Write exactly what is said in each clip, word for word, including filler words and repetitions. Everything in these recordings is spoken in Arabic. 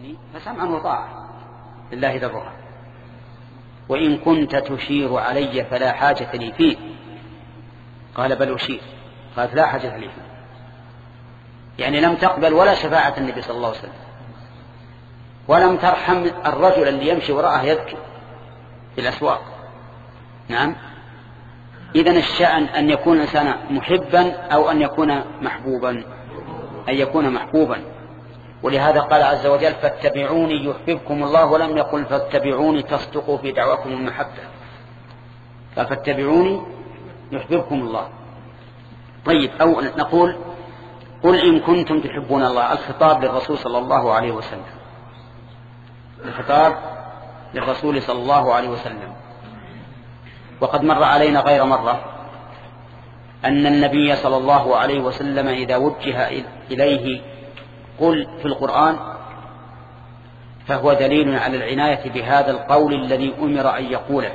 تأمرني فسمعا وطاعة لله ذرها، وإن كنت تشير علي فلا حاجة لي فيه. قال بل أشير. قالت لا حاجة لي فيه، يعني لم تقبل ولا شفاعة النبي صلى الله عليه وسلم، ولم ترحم الرجل اللي يمشي وراءه يبكي في الأسواق. نعم. إذن الشأن أن يكون الإنسان محبا أو أن يكون محبوبا، أن يكون محبوبا. ولهذا قال عز وجل فاتبعوني يحببكم الله، ولم يقل فاتبعوني تصدقوا في دعواكم المحبة، فاتبعوني يحببكم الله. طيب، أو نقول قل إن كنتم تحبون الله، الخطاب للرسول صلى الله عليه وسلم، الخطاب للرسول صلى الله عليه وسلم. وقد مر علينا غير مرة أن النبي صلى الله عليه وسلم إذا وجه إليه قل في القرآن فهو دليل على العناية بهذا القول الذي أمر أن يقوله،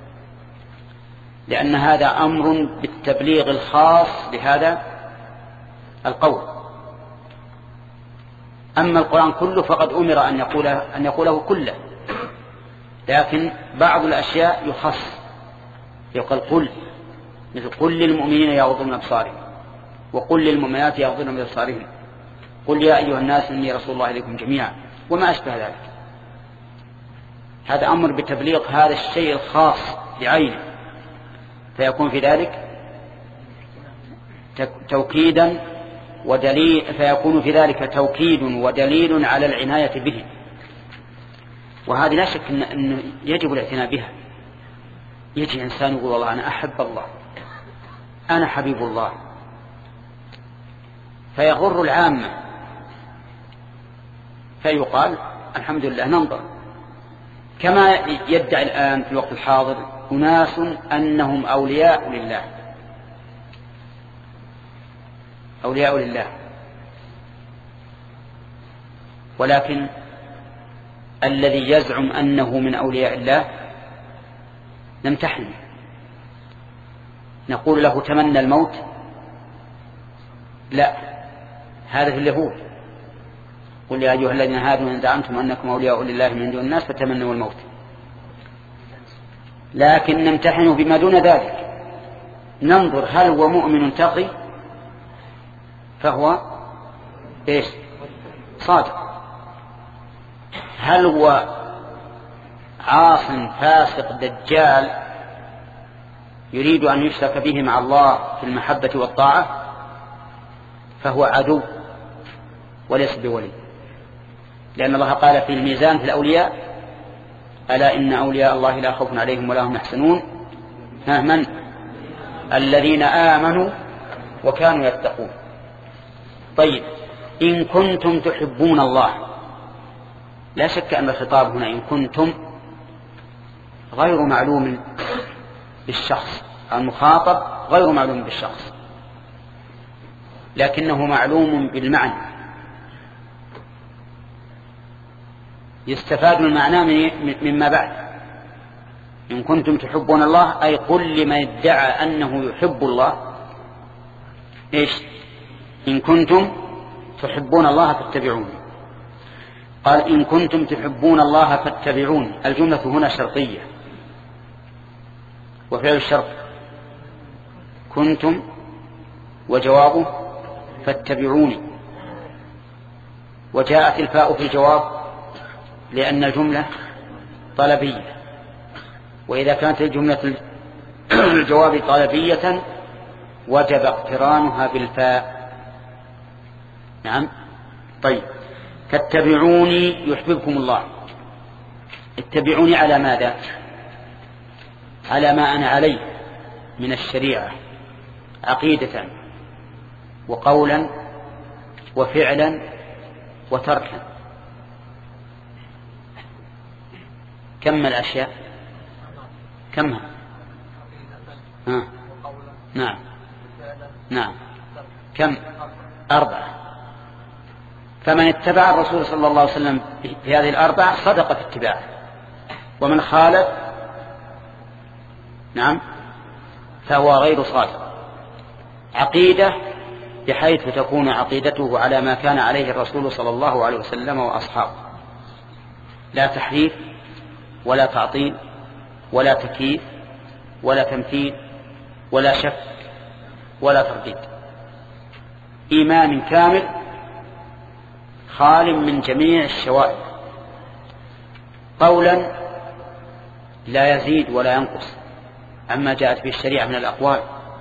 لأن هذا أمر بالتبليغ الخاص بهذا القول. أما القرآن كله فقد أمر أن يقوله, أن يقوله كله، لكن بعض الأشياء يخص، يقول قل، مثل قل للمؤمنين يغضوا من أبصارهم، وقل للمؤمنات يغضن من أبصارهم، قل يا أيها الناس إني رسول الله إليكم جميعا، وما أشبه ذلك. هذا أمر بتبليغ هذا الشيء الخاص بعينه، فيكون في ذلك توكيدا ودليل، فيكون في ذلك توكيد ودليل على العناية به. وهذه لا شك أن يجب الاعتناء بها. يجي إنسان يقول والله أنا أحب الله، أنا حبيب الله، فيغر العامة، فيقال الحمد لله ننظر. كما يدعي الآن في الوقت الحاضر أناس أنهم أولياء لله، أولياء لله، ولكن الذي يزعم أنه من أولياء الله نمتحن، نقول له تمنى الموت، لا، هذا في اليهود، قل يا أيها الذين هادوا إن زعمتم أنكم أولياء لله من دون الناس فتمنوا الموت. لكن نمتحن بما دون ذلك، ننظر هل هو مؤمن تقي فهو إيش؟ صادق. هل هو عاص فاسق دجال يريد أن يشرك به مع الله في المحبة والطاعة فهو عدو وليس بولي، لأن الله قال في الميزان في الأولياء ألا إن أولياء الله لا خوف عليهم ولا هم يحزنون من الذين آمنوا وكانوا يتقون. طيب، إن كنتم تحبون الله، لا شك أن الخطاب هنا إن كنتم غير معلوم بالشخص، المخاطب غير معلوم بالشخص، لكنه معلوم بالمعنى، يستفاد من المعنى مما بعد. إن كنتم تحبون الله أي قل لمن ادعى أنه يحب الله إيش؟ إن كنتم تحبون الله فاتبعوني. قال إن كنتم تحبون الله فاتبعوني، الجملة هنا شرطية، وفعل الشرط كنتم وجوابه فاتبعوني، وجاءت الفاء في الجواب لأن الجملة طلبية، وإذا كانت الجملة الجواب طلبية وجب اقترانها بالفاء. نعم. طيب، فاتبعوني يحببكم الله. اتبعوني على ماذا؟ على ما أنا عليه من الشريعة، عقيدة وقولا وفعلا وتركا. كم الأشياء؟ كمها؟ ها. نعم نعم كم؟ أربعة. فمن اتبع الرسول صلى الله عليه وسلم في هذه الأربعة صدق في اتباعه، ومن خالف نعم فهو غير صادق. عقيدة بحيث تكون عقيدته على ما كان عليه الرسول صلى الله عليه وسلم وأصحابه، لا تحريف ولا تعطيل ولا تكييف ولا تمثيل ولا شك ولا ترديد، إيمان كامل خال من جميع الشوائب، قولا لا يزيد ولا ينقص عما جاءت به الشريعة من الأقوال،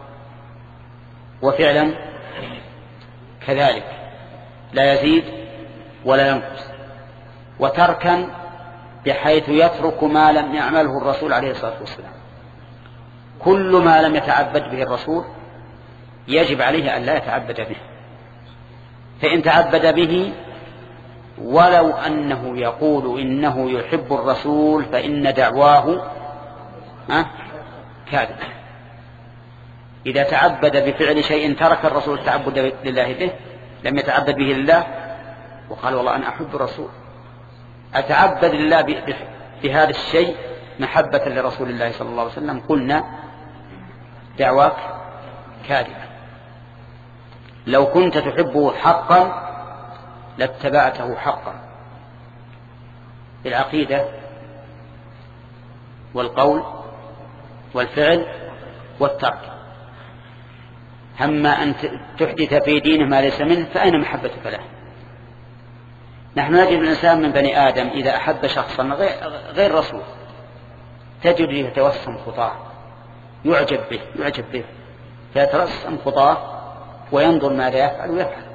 وفعلا كذلك لا يزيد ولا ينقص، وتركا بحيث يترك ما لم يعمله الرسول عليه الصلاة والسلام. كل ما لم يتعبد به الرسول يجب عليه أن لا يتعبد به، فإن تعبد به ولو أنه يقول إنه يحب الرسول فإن دعواه كاذب. إذا تعبد بفعل شيء ترك الرسول التعبد لله به، لم يتعبد به لله وقال والله أنا أحب الرسول، أتعبد لله بهذا الشيء محبة لرسول الله صلى الله عليه وسلم، قلنا دعواك كاذبة. لو كنت تحبه حقا لاتبعته حقا بالعقيدة والقول والفعل والترك. أما أن تحدث في دينه ما ليس منه فأين محبتك له؟ نحن نجد الإنسان من بني آدم إذا أحب شخصا غير رسول تجد يتوسم خطاه، يعجب به يعجب به فيترسم خطاه وينظر ماذا يفعل ويفعل،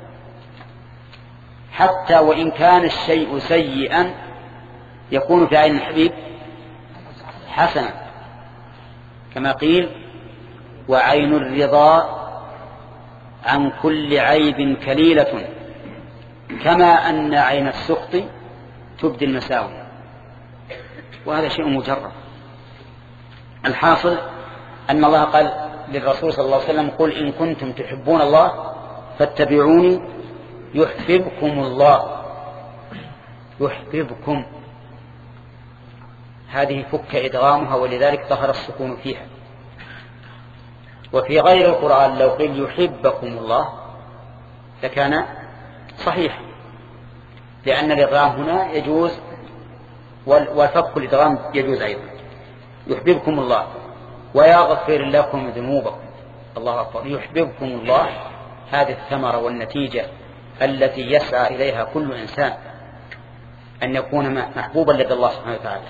حتى وإن كان الشيء سيئا يكون في عين الحبيب حسنا، كما قيل وعين الرضا عن كل عيب كليلة كما أن عين السخط تبدي المساوي، وهذا شيء مجرد. الحاصل أن الله قال للرسول صلى الله عليه وسلم قل إن كنتم تحبون الله فاتبعوني يحببكم الله. يحببكم هذه فك إدغامها ولذلك ظهر السكون فيها. وفي غير القرآن لو قيل يحبكم الله لكان صحيح، لأن الإدغام هنا يجوز والفك الإدغام يجوز أيضا. يحببكم الله ويغفر لكم ذنوبكم. الله أكبر. يحببكم الله هذه الثمرة والنتيجة التي يسعى إليها كل إنسان، أن يكون محبوبا لدى الله سبحانه وتعالى.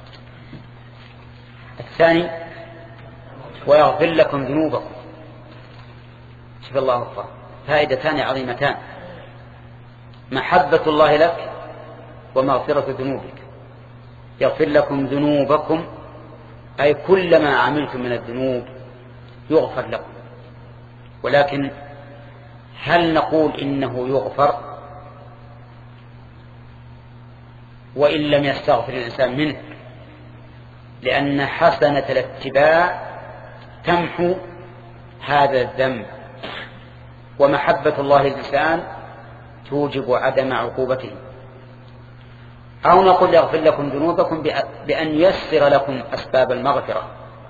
الثاني ويغفر لكم ذنوبكم. شوف الله أكبر، فائدتان عظيمتان: محبة الله لك ومغفرة ذنوبك. يغفر لكم ذنوبكم أي كل ما عملتم من الذنوب يغفر لكم. ولكن هل نقول إنه يغفر وإن لم يستغفر الإنسان منه؟ لأن حسنة الاتباع تمحو هذا الذنب، ومحبة الله للإنسان توجب عدم عقوبته. أو نقول يغفر لكم ذنوبكم بأن ييسر لكم أسباب المغفرة،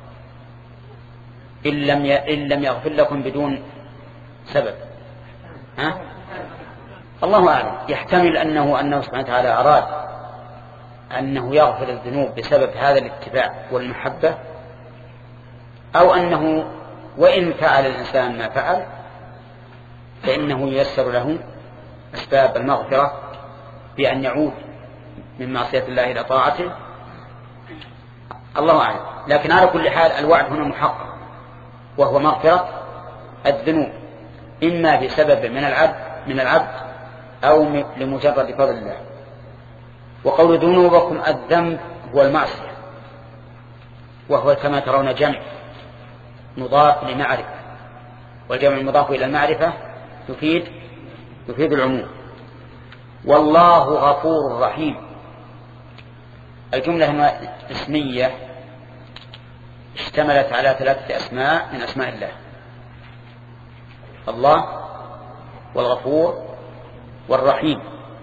إن لم إن لم يغفر لكم بدون سبب. ها؟ الله أعلم. يحتمل أنه أنه سبحانه وتعالى أراد أنه يغفر الذنوب بسبب هذا الاتباع والمحبة، أو أنه وإن فعل الإنسان ما فعل فإنه ييسر له أسباب المغفرة بأن يعود من معصية الله إلى طاعته. الله أعلم. لكن على كل حال الوعد هنا محقق، وهو مغفرة الذنوب إما بسبب من العبد من العبد أو لمجرد فضل الله. وقول ذنوبكم الذنب هو المعصية، وهو كما ترون جمع مضاف لمعرفة، والجمع المضاف إلى المعرفة يفيد يفيد العموم. والله غفور رحيم. الجملة هنا اسمية اشتملت على ثلاثة أسماء من أسماء الله: الله والغفور والرحيم.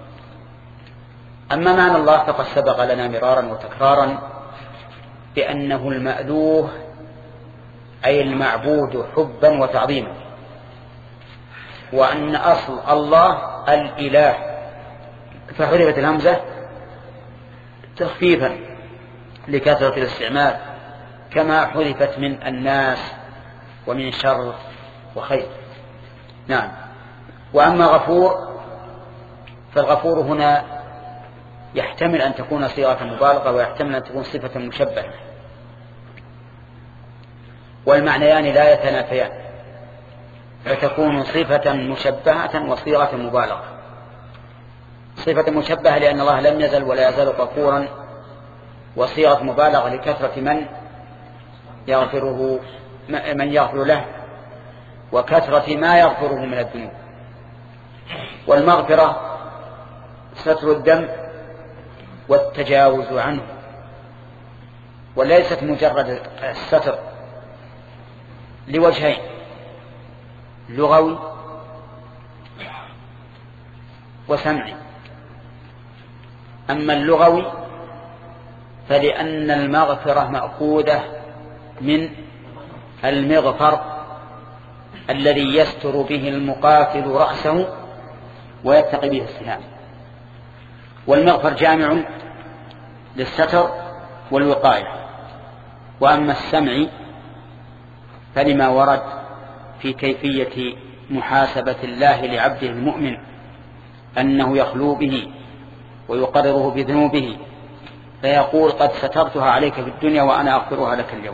أما معنى الله فقد سبق لنا مرارا وتكرارا بأنه المألوه أي المعبود حبا وتعظيما، وأن أصل الله الإله، فحذفت الهمزة تخفيفا لكثرة الاستعمال، كما حذفت من الناس ومن شر وخير. نعم. وأما غفور فالغفور هنا يحتمل أن تكون صيغة مبالغة ويحتمل أن تكون صفة مشبهة، والمعنيان لا يتنافيان، فتكون صفة مشبهة وصيغة مبالغة. صفة مشبهة لأن الله لم يزل ولا يزال غفورا، وصيغة مبالغة لكثرة من يغفره من يغفر له وكثرة ما يغفره من الذنوب. والمغفرة ستر الذنب والتجاوز عنه، وليست مجرد الستر لوجهين: لغوي وسمعي. أما اللغوي فلأن المغفرة مأخوذة من المغفر الذي يستر به المقاتل رأسه ويتقي به السهام، والمغفر جامع للستر والوقاية. وأما السمع فلما ورد في كيفية محاسبة الله لعبده المؤمن أنه يخلو به ويقرره بذنوبه، فيقول: قد سترتها عليك في الدنيا وأنا أغفرها لك اليوم.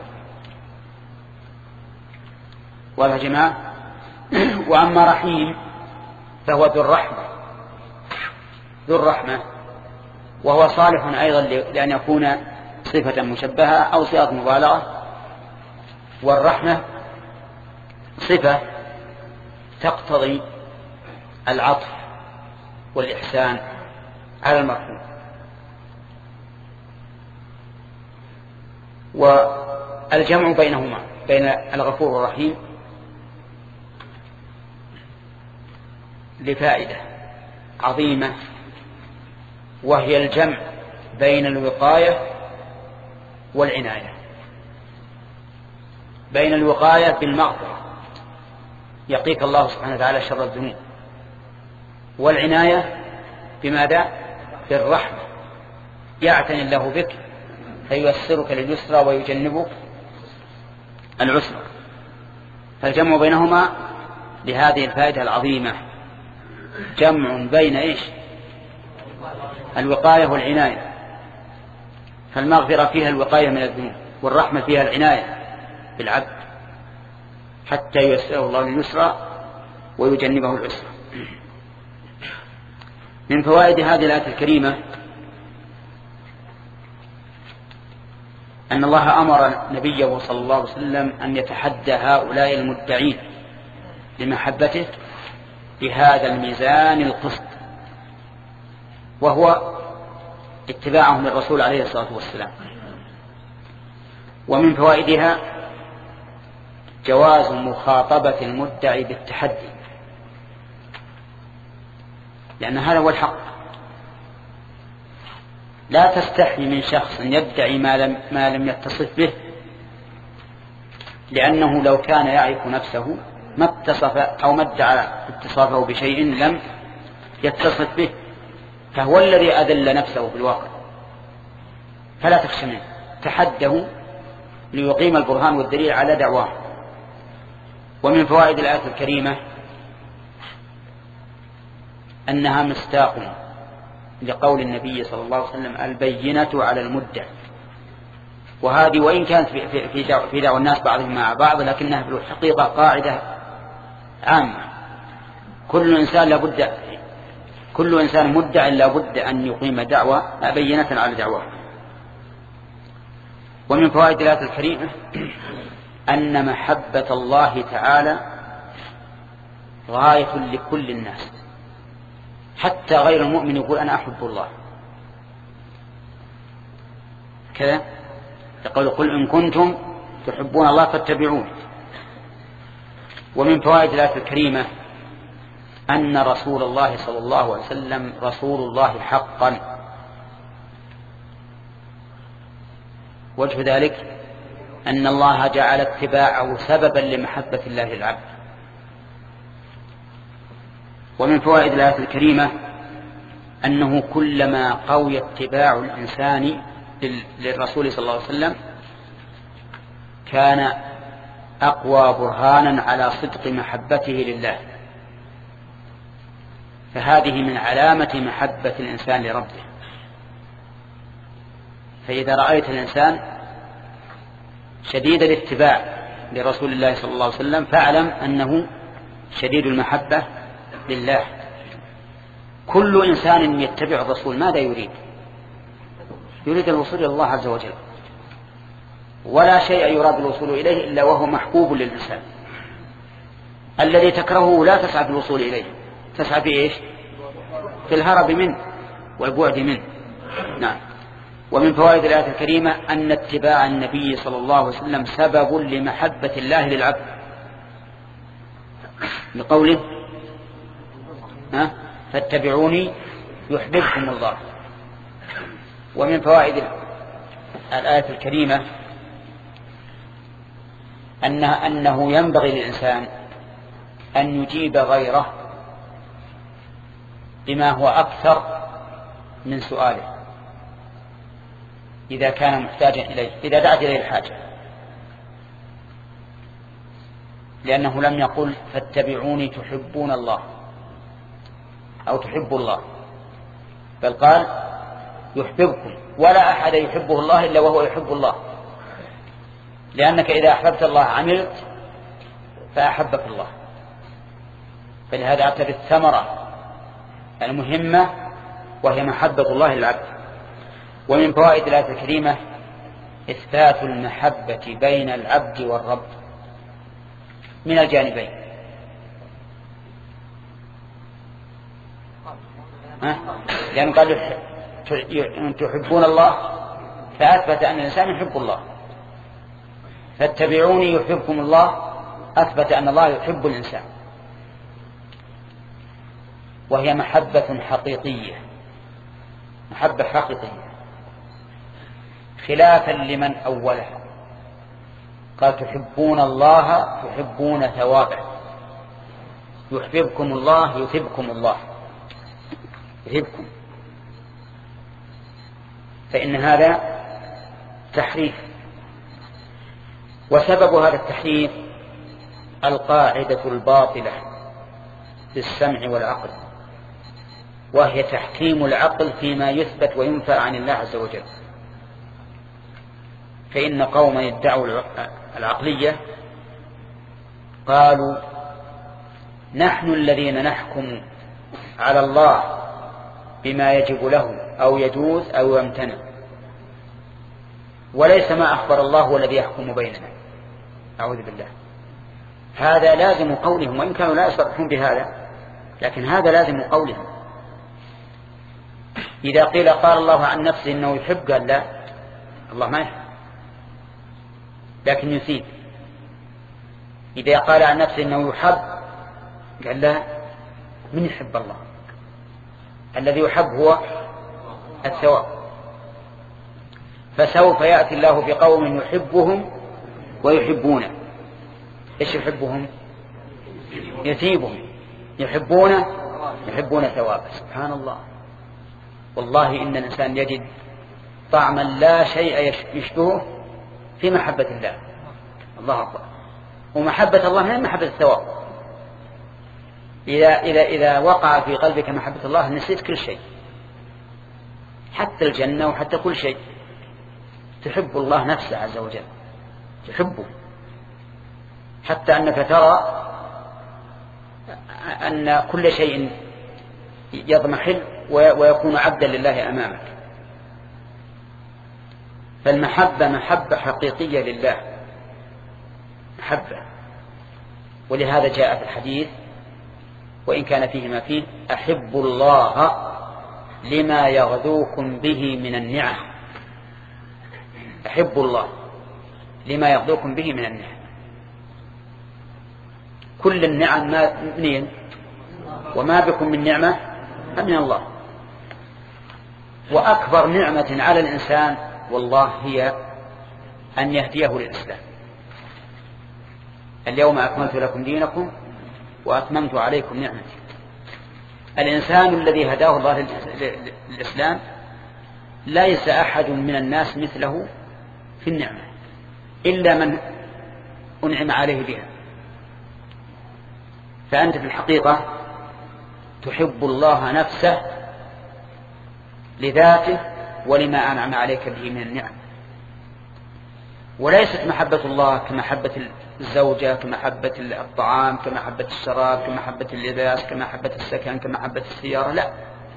واضح يا جماعة؟ وأما رحيم فهو ذو الرحمة ذو الرحمة وهو صالح أيضا لأن يكون صفة مشبهة أو صيغة مبالغة. والرحمة صفة تقتضي العطف والإحسان على المرحوم. والجمع بينهما بين الغفور والرحيم لفائدة عظيمة، وهي الجمع بين الوقاية والعناية. بين الوقاية بالمغفرة يقيك الله سبحانه وتعالى شر الذنوب، والعناية بماذا؟ بالرحمة، يعتني الله بك فييسرك لليسرى ويجنبك العسرى. فالجمع بينهما لهذه الفائدة العظيمة، جمع بين إيش؟ الوقاية والعناية. فالمغفرة فيها الوقاية من الذنوب، والرحمة فيها العناية بالعبد حتى ييسره الله لليسرى ويجنبه العسرى. من فوائد هذه الآية الكريمة أن الله أمر نبيه صلى الله عليه وسلم أن يتحدى هؤلاء المدعين لمحبته بهذا الميزان القسط، وهو اتباعهم للرسول عليه الصلاة والسلام. ومن فوائدها جواز مخاطبة المدعي بالتحدي، لأن هذا هو الحق. لا تستحي من شخص يدعي ما لم, ما لم يتصف به، لأنه لو كان يعرف نفسه ما اتصف أو ما ادعى اتصافه بشيء لم يتصف به، فهو الذي أذل نفسه في الواقع. فلا تخشى منه، تحده ليقيم البرهان والدليل على دعواه. ومن فوائد الآية الكريمة أنها مصداق لقول النبي صلى الله عليه وسلم: البينة على المدعي. وهذه وإن كانت في دعوة, في دعوة الناس بعضهم مع بعض، لكنها في الحقيقة قاعدة عامة. كل إنسان لابد كل إنسان مدع لابد أن يقيم دعوة بينة على دعواه. ومن فوائد الآية الكريمة أن محبة الله تعالى غاية لكل الناس، حتى غير المؤمن يقول أنا أحب الله كذا، يقول: قل إن كنتم تحبون الله فاتبعون. ومن فوائد الآية الكريمة أن رسول الله صلى الله عليه وسلم رسول الله حقا. وجه ذلك أن الله جعل اتباعه سببا لمحبة الله للعبد. ومن فوائد الآية الكريمة أنه كلما قوي اتباع الإنسان للرسول صلى الله عليه وسلم كان أقوى برهانا على صدق محبته لله. فهذه من علامة محبة الإنسان لربه. فإذا رأيت الإنسان شديد الاتباع لرسول الله صلى الله عليه وسلم فاعلم أنه شديد المحبة لله. كل إنسان يتبع الرسول ماذا يريد؟ يريد الوصول إلى الله عز وجل، ولا شيء يراد الوصول إليه إلا وهو محبوب للإنسان. الذي تكرهه لا تسعى في الوصول إليه، تسعى في إيش؟ في الهرب منه والبعد منه. نعم. ومن فوائد الآية الكريمة أن اتباع النبي صلى الله عليه وسلم سبب لمحبة الله للعبد، لقوله ها فاتبعوني يحببكم الله. ومن فوائد الآية الكريمة أنها أنه ينبغي للإنسان أن يجيب غيره بما هو أكثر من سؤاله إذا كان محتاجا إليه، إذا دعت إليه الحاجة، لأنه لم يقل فاتبعوني تحبون الله أو تحب الله، بل قال يحببكم، ولا أحد يحبه الله إلا وهو يحب الله، لأنك إذا أحببت الله عملت فأحبك الله. فلهذا اعتبر الثمرة المهمة وهي محبة الله للعبد. ومن فوائد الآية الكريمة إثبات المحبة بين العبد والرب من الجانبين. ها؟ لأن قال تحبون الله فأثبت أن الإنسان يحب الله، فاتبعوني يحبكم الله أثبت أن الله يحب الإنسان، وهي محبة حقيقية، محبة حقيقية خلافا لمن أولها قال تحبون الله تحبون ثوابه، يحببكم الله يثبكم الله يثبكم، فإن هذا تحريف. وسبب هذا التحريف القاعدة الباطلة في السمع والعقل، وهي تحكيم العقل فيما يثبت وينفى عن الله عز وجل. فإن قوما ادعوا العقلية قالوا نحن الذين نحكم على الله بما يجب له أو يجوز أو يمتنع، وليس ما أخبر الله هو الذي يحكم بيننا. أعوذ بالله. هذا لازم قولهم، وإن كانوا لا يصرحون بهذا لكن هذا لازم قولهم. إذا قيل قال الله عن نفسه إنه يحب، قال لا، الله ما يحب لكن يثيب. إذا قال عن نفسه إنه يحب، قال لا، من يحب الله؟ الذي يحب هو الثواب. فسوف يأتي الله بقوم يحبهم ويحبونه. إيش يحبهم؟ يثيبهم. يحبونه يحبون ثوابه. سبحان الله. والله إن الإنسان يجد طعما لا شيء يشبهه في محبة الله. الله أكبر. ومحبة الله من محبة الثواب. إذا, إذا, إذا وقع في قلبك محبة الله نسيت كل شيء، حتى الجنة وحتى كل شيء. تحب الله نفسه عز وجل، تحبه، حتى أنك ترى أن كل شيء يضمحل ويكون عبدا لله أمامك. فالمحبة محبة حقيقية لله، محبة. ولهذا جاء في الحديث وإن كان فيه ما فيه أحب الله لما يغذوكم به من النعم. أحب الله لما يغذوكم به من النعم. كل النعم ما منين؟ وما بكم من نعمة فمن الله. وأكبر نعمة على الإنسان والله هي أن يهديه للإسلام. اليوم أكملت لكم دينكم وأتممت عليكم نعمتي. الإنسان الذي هداه الله للإسلام ليس أحد من الناس مثله في النعمة إلا من أنعم عليه بها. فأنت في الحقيقة تحب الله نفسه لذاته ولما أنعم عليك به من النعم، وليست محبة الله كمحبة الزوجة، كمحبة الطعام، كمحبة الشراب، كمحبة اللباس، كمحبة السكن، كمحبة السيارة. لا،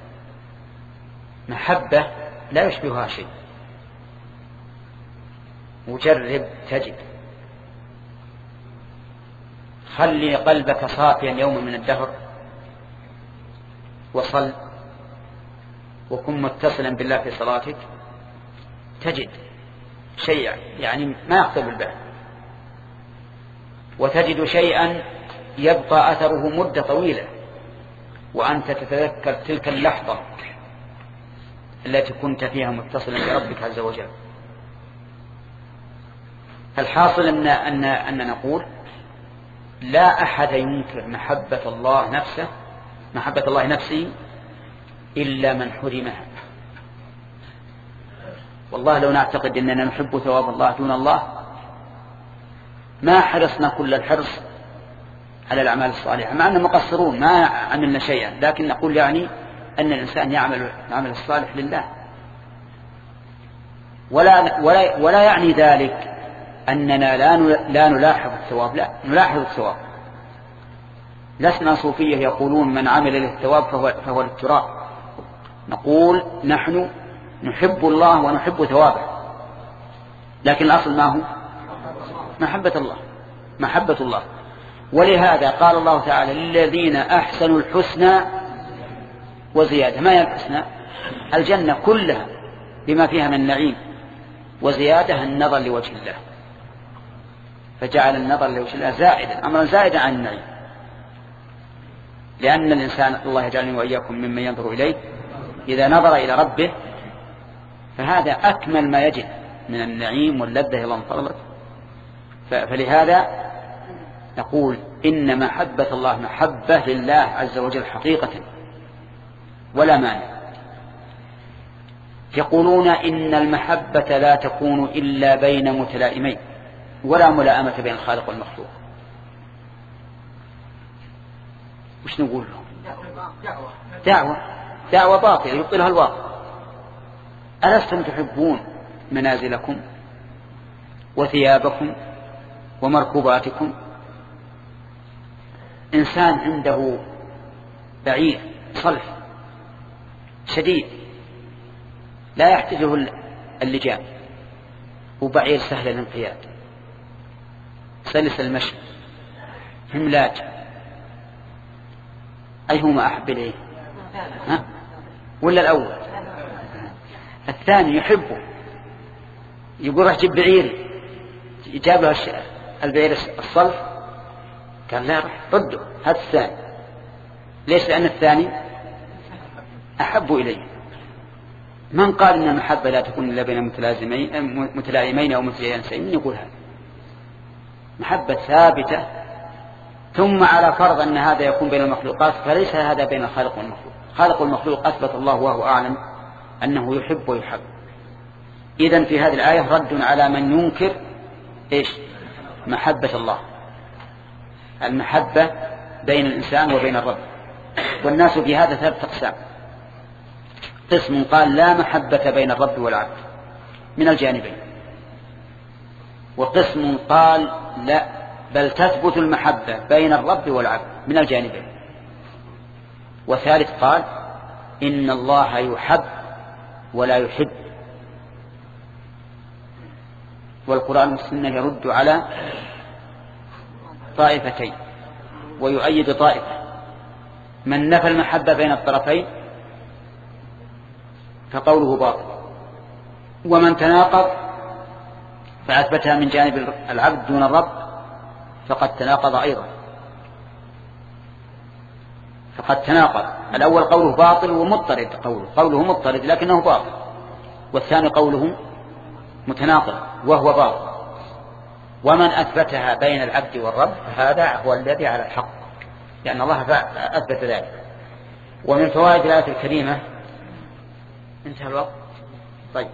محبة لا يشبهها شيء. وجرب تجد. خلي قلبك صافيا يوما من الدهر وصل وكن متصلا بالله في صلاتك، تجد شيء يعني ما يخطر بالبال، وتجد شيئا يبقى أثره مدة طويلة وأنت تتذكر تلك اللحظة التي كنت فيها متصلا بربك عز وجل. الحاصل أن, أن, أن نقول لا أحد ينكر محبة الله نفسه محبة الله نفسه إلا من حرمها. والله لو نعتقد أننا نحب ثواب الله دون الله ما حرصنا كل الحرص على الأعمال الصالحة، مع أننا مقصرون ما عملنا شيئا، لكن نقول يعني أن الإنسان يعمل العمل الصالح لله، ولا, ولا, ولا يعني ذلك أننا لا, لا نلاحظ الثواب، لا نلاحظ الثواب. لسنا صوفية يقولون من عمل للثواب فهو, فهو للتراب. نقول نحن نحب الله ونحب ثوابه، لكن الأصل ما هو محبة الله محبة الله. ولهذا قال الله تعالى للذين أحسنوا الحسنى وزيادة. ما هي الحسنى؟ الجنة كلها بما فيها من نعيم، وزيادة النظر لوجه الله، فجعل النظر لوجه الله زائدا، أمرا زائدا عن النعيم، لأن الإنسان الله يجعلني وإياكم ممن ينظر إليه إذا نظر إلى ربه، فهذا أكمل ما يجد من النعيم واللذة إلى انفضلت. فلهذا نقول إن محبة الله محبة لله عز وجل حقيقة ولا مانع. يقولون إن المحبة لا تكون إلا بين متلائمين ولا ملائمة بين الخالق والمخلوق. وش نقول لهم؟ دعوة دعوة باطلة يبطلها الواقع. ألستم تحبون منازلكم وثيابكم ومركوباتكم؟ إنسان عنده بعير صلف شديد لا يحتاجه اللجام، وبعير سهل الانقياد سلس المشي هملاج، أيهما أحب إليه؟ ها؟ ولا الأول؟ الثاني يحبه، يقول راح جيب بعيري، جاب له البعير الصلف، قال لا راح رده هذا الثاني. ليش؟ لأن الثاني أحب إليه. من قال إن المحبة لا تكون إلا بين متلائمين أو متجانسين؟ من يقول هذا؟ محبة ثابتة، ثم على فرض أن هذا يكون بين المخلوقات، فليس هذا بين الخالق والمخلوق. خالق والمخلوق أثبت الله وهو أعلم أنه يحب ويحب. إذن في هذه الآية رد على من ينكر إيش؟ محبة الله، المحبة بين الإنسان وبين الرب. والناس في هذا ثلاث أقسام: قسم قال لا محبة بين الرب والعبد من الجانبين، وقسم قال لا بل تثبت المحبة بين الرب والعبد من الجانبين، وثالث قال إن الله يحب ولا يحب. والقرآن والسنة يرد على طائفتين ويؤيد طائفة. من نفى المحبة بين الطرفين فقوله باطل، ومن تناقض فأثبتها من جانب العبد دون الرب فقد تناقض أيضا، فقد تناقض. الأول قوله باطل ومضطرد، قوله قوله مضطرد لكنه باطل، والثاني قوله متناقض وهو باطل. ومن أثبتها بين العبد والرب فهذا هو الذي على الحق، لأن الله أثبت ذلك. ومن فوائد الآية الكريمة انتهى الوقت. طيب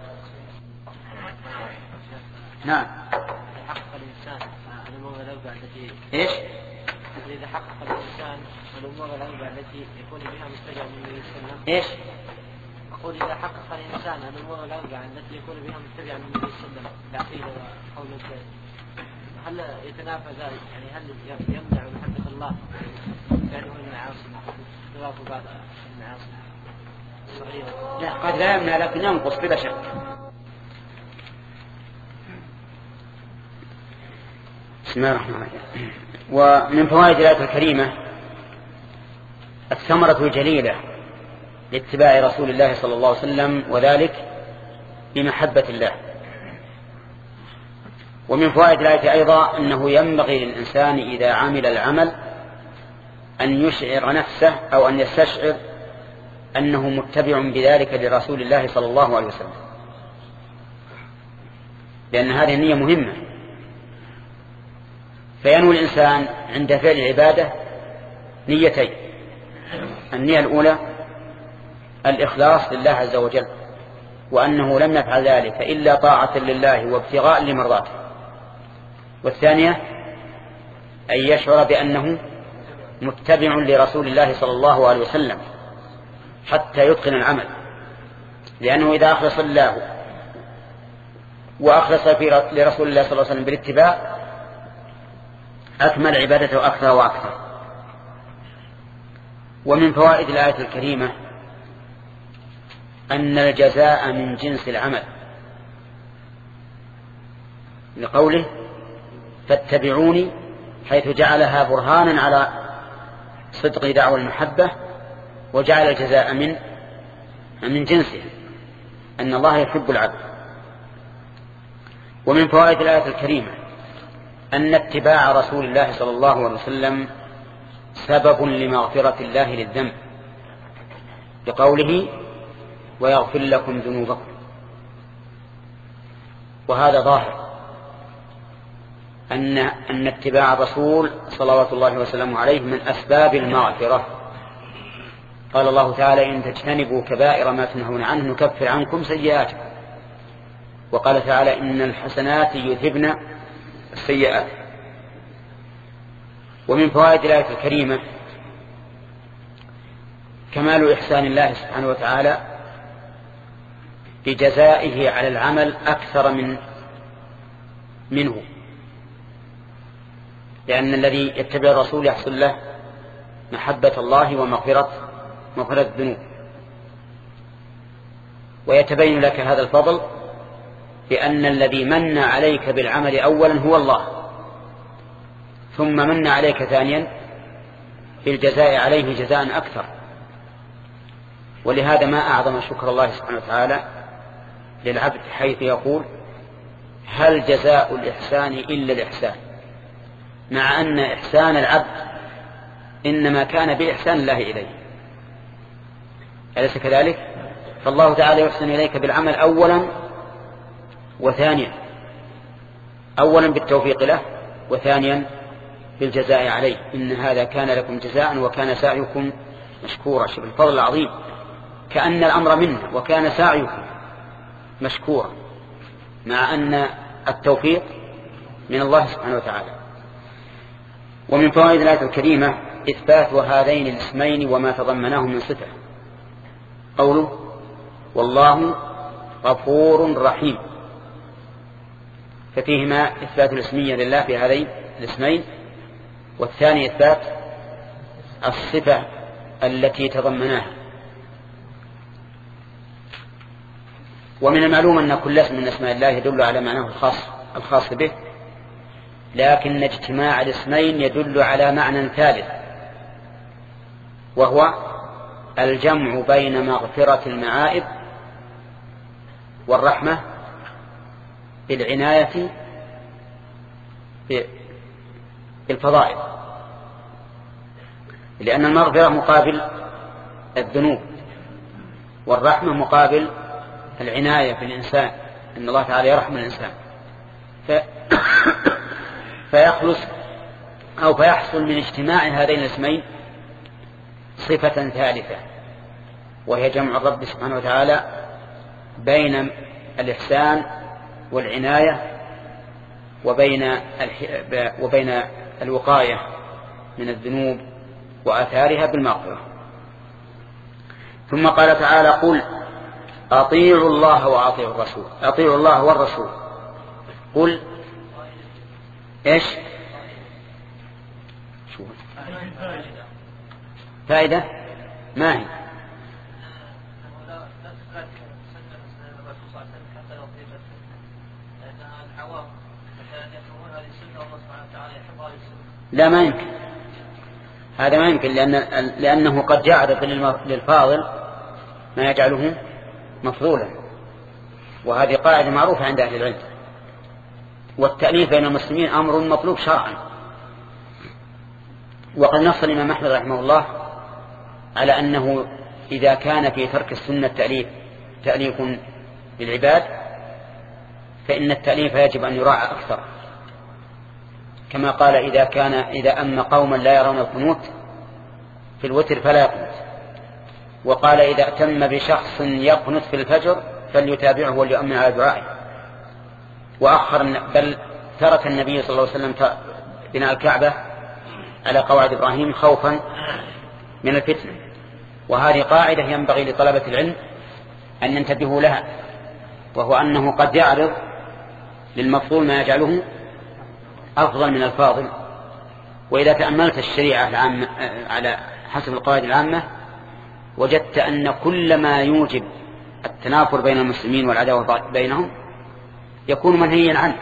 نعم. حقق الإنسان الأمور الأربعة التي إيش؟ إذا حقق الإنسان الأمور الأربعة التي يكون بها مستجاب من النبي صلى الله عليه وسلم. إيش؟ أقول إذا حقق الإنسان الأمور الأربعة التي يكون بها مستجاب من النبي صلى الله عليه وسلم العقيدة وقول الفعل، هل يتنافى ذلك؟ يعني هل يمنع محبة الله يعني هو المعاصي خلاف بعض المعاصي الصغيرة؟ لا قد لا يمنع لكن ينقص بلا شك. بسم الله الرحمن الرحيم. ومن فوائد الآية الكريمة الثمرة الجليلة لاتباع رسول الله صلى الله عليه وسلم، وذلك بمحبة الله. ومن فوائد الآية أيضا أنه ينبغي للإنسان إذا عمل العمل أن يشعر نفسه أو أن يستشعر أنه متبع بذلك لرسول الله صلى الله عليه وسلم، لأن هذه النية مهمة. فينوي الإنسان عند فعل العبادة نيتين: النية الأولى الإخلاص لله عز وجل، وأنه لم يفعل ذلك إلا طاعة لله وابتغاء لمرضاته. والثانية أن يشعر بأنه متبع لرسول الله صلى الله عليه وسلم حتى يتقن العمل، لأنه إذا أخلص الله وأخلص لرسول الله صلى الله عليه وسلم بالاتباع أكمل عبادته أكثر وأكثر. ومن فوائد الآية الكريمة أن الجزاء من جنس العمل، لقوله فاتبعوني، حيث جعلها برهانا على صدق دعوى المحبة، وجعل الجزاء من من جنسه، أن الله يحب العبد. ومن فوائد الآية الكريمة أن اتباع رسول الله صلى الله عليه وسلم سبب لمغفرة الله للذنب، بقوله ويغفر لكم ذنوبكم. وهذا ظاهر أن أن اتباع الرسول صلوات الله وسلامه عليه من أسباب المغفرة. قال الله تعالى إن تجتنبوا كبائر ما تنهون عنه نكفر عنكم سيئاتكم. وقال تعالى إن الحسنات يذهبن السيئات. ومن فوائد الآية الكريمة كمال إحسان الله سبحانه وتعالى بجزائه على العمل أكثر من منه، لأن الذي يتبع الرسول يحصل له محبة الله ومغفرة مغفرة الذنوب. ويتبين لك هذا الفضل بأن الذي من عليك بالعمل أولا هو الله، ثم من عليك ثانيا بالجزاء عليه جزاء أكثر. ولهذا ما أعظم شكر الله سبحانه وتعالى للعبد، حيث يقول هل جزاء الإحسان إلا الإحسان، مع أن إحسان العبد إنما كان بإحسان الله إليه، أليس كذلك؟ فالله تعالى يحسن إليك بالعمل أولا وثانيا، أولا بالتوفيق له، وثانيا بالجزاء عليه. إن هذا كان لكم جزاء وكان سعيكم مشكورا. شوف الفضل العظيم، كأن الأمر منه وكان سعيكم مشكورا، مع أن التوفيق من الله سبحانه وتعالى. ومن فوائد الآية الكريمة إثبات هذين الاسمين وما تضمناه من صفة، قوله والله غفور رحيم، ففيهما إثبات الاسمية لله في هذين الاسمين، والثاني إثبات الصفة التي تضمناها. ومن المعلوم أن كل اسم من اسماء الله يدل على معناه الخاص الخاص به، لكن اجتماع الاسمين يدل على معنى ثالث، وهو الجمع بين مغفرة المعائب والرحمة بالعناية بالفضائل، لأن المغفرة مقابل الذنوب، والرحمة مقابل العناية بالإنسان، إن الله تعالى يرحم الإنسان. ف... فيخلص أو فيحصل من اجتماع هذين الاسمين صفة ثالثة وهي جمع الرب سبحانه وتعالى بين الإحسان والعناية وبين وبين الوقاية من الذنوب وآثارها بالمغفرة. ثم قال تعالى: قل أطيعوا الله وأطيعوا الرسول. أطيعوا الله والرسول. قل إيش؟ شو فائدة ما هي؟ لا ما يمكن، هذا ما يمكن، لأن لأنه قد جعل للفاضل ما يجعله مفضولا، وهذه قاعدة معروفة عند أهل العلم. والتأليف بين المسلمين أمر مطلوب شرعا، وقد نص الإمام أحمد رحمه الله على أنه إذا كان في ترك السنة تأليف تأليف للعباد فإن التأليف يجب أن يراعى أكثر، كما قال: إذا كان إذا أما قوما لا يرون القنوت في الوتر فلا يقنت. وقال: إذا أتم بشخص يقنت في الفجر فليتابعه وليؤمن على دعائه. وأخر بل ترك النبي صلى الله عليه وسلم بناء الكعبة على قواعد إبراهيم خوفا من الفتنة. وهذه قاعدة ينبغي لطلبة العلم أن ينتبهوا لها، وهو أنه قد يعرض للمفضول ما يجعله أفضل من الفاضل. وإذا تأملت الشريعة العامة على حسب القواعد العامة وجدت أن كل ما يوجب التنافر بين المسلمين والعداوة بينهم يكون منهيا عنه.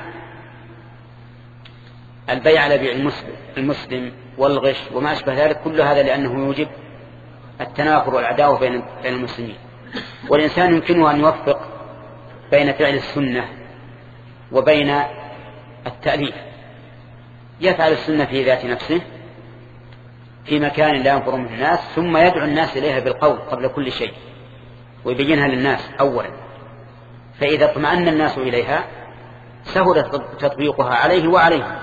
البيع على بيع المسلم والغش وما أشبه ذلك، كل هذا لأنه يوجب التنافر والعداوة بين المسلمين. والإنسان يمكنه أن يوفق بين فعل السنة وبين التأليف. يفعل السنة في ذات نفسه في مكان لا ينفر منه الناس، ثم يدعو الناس إليها بالقول قبل كل شيء ويبينها للناس أولا، فإذا اطمأن الناس إليها سهل تطبيقها عليه وعليهم.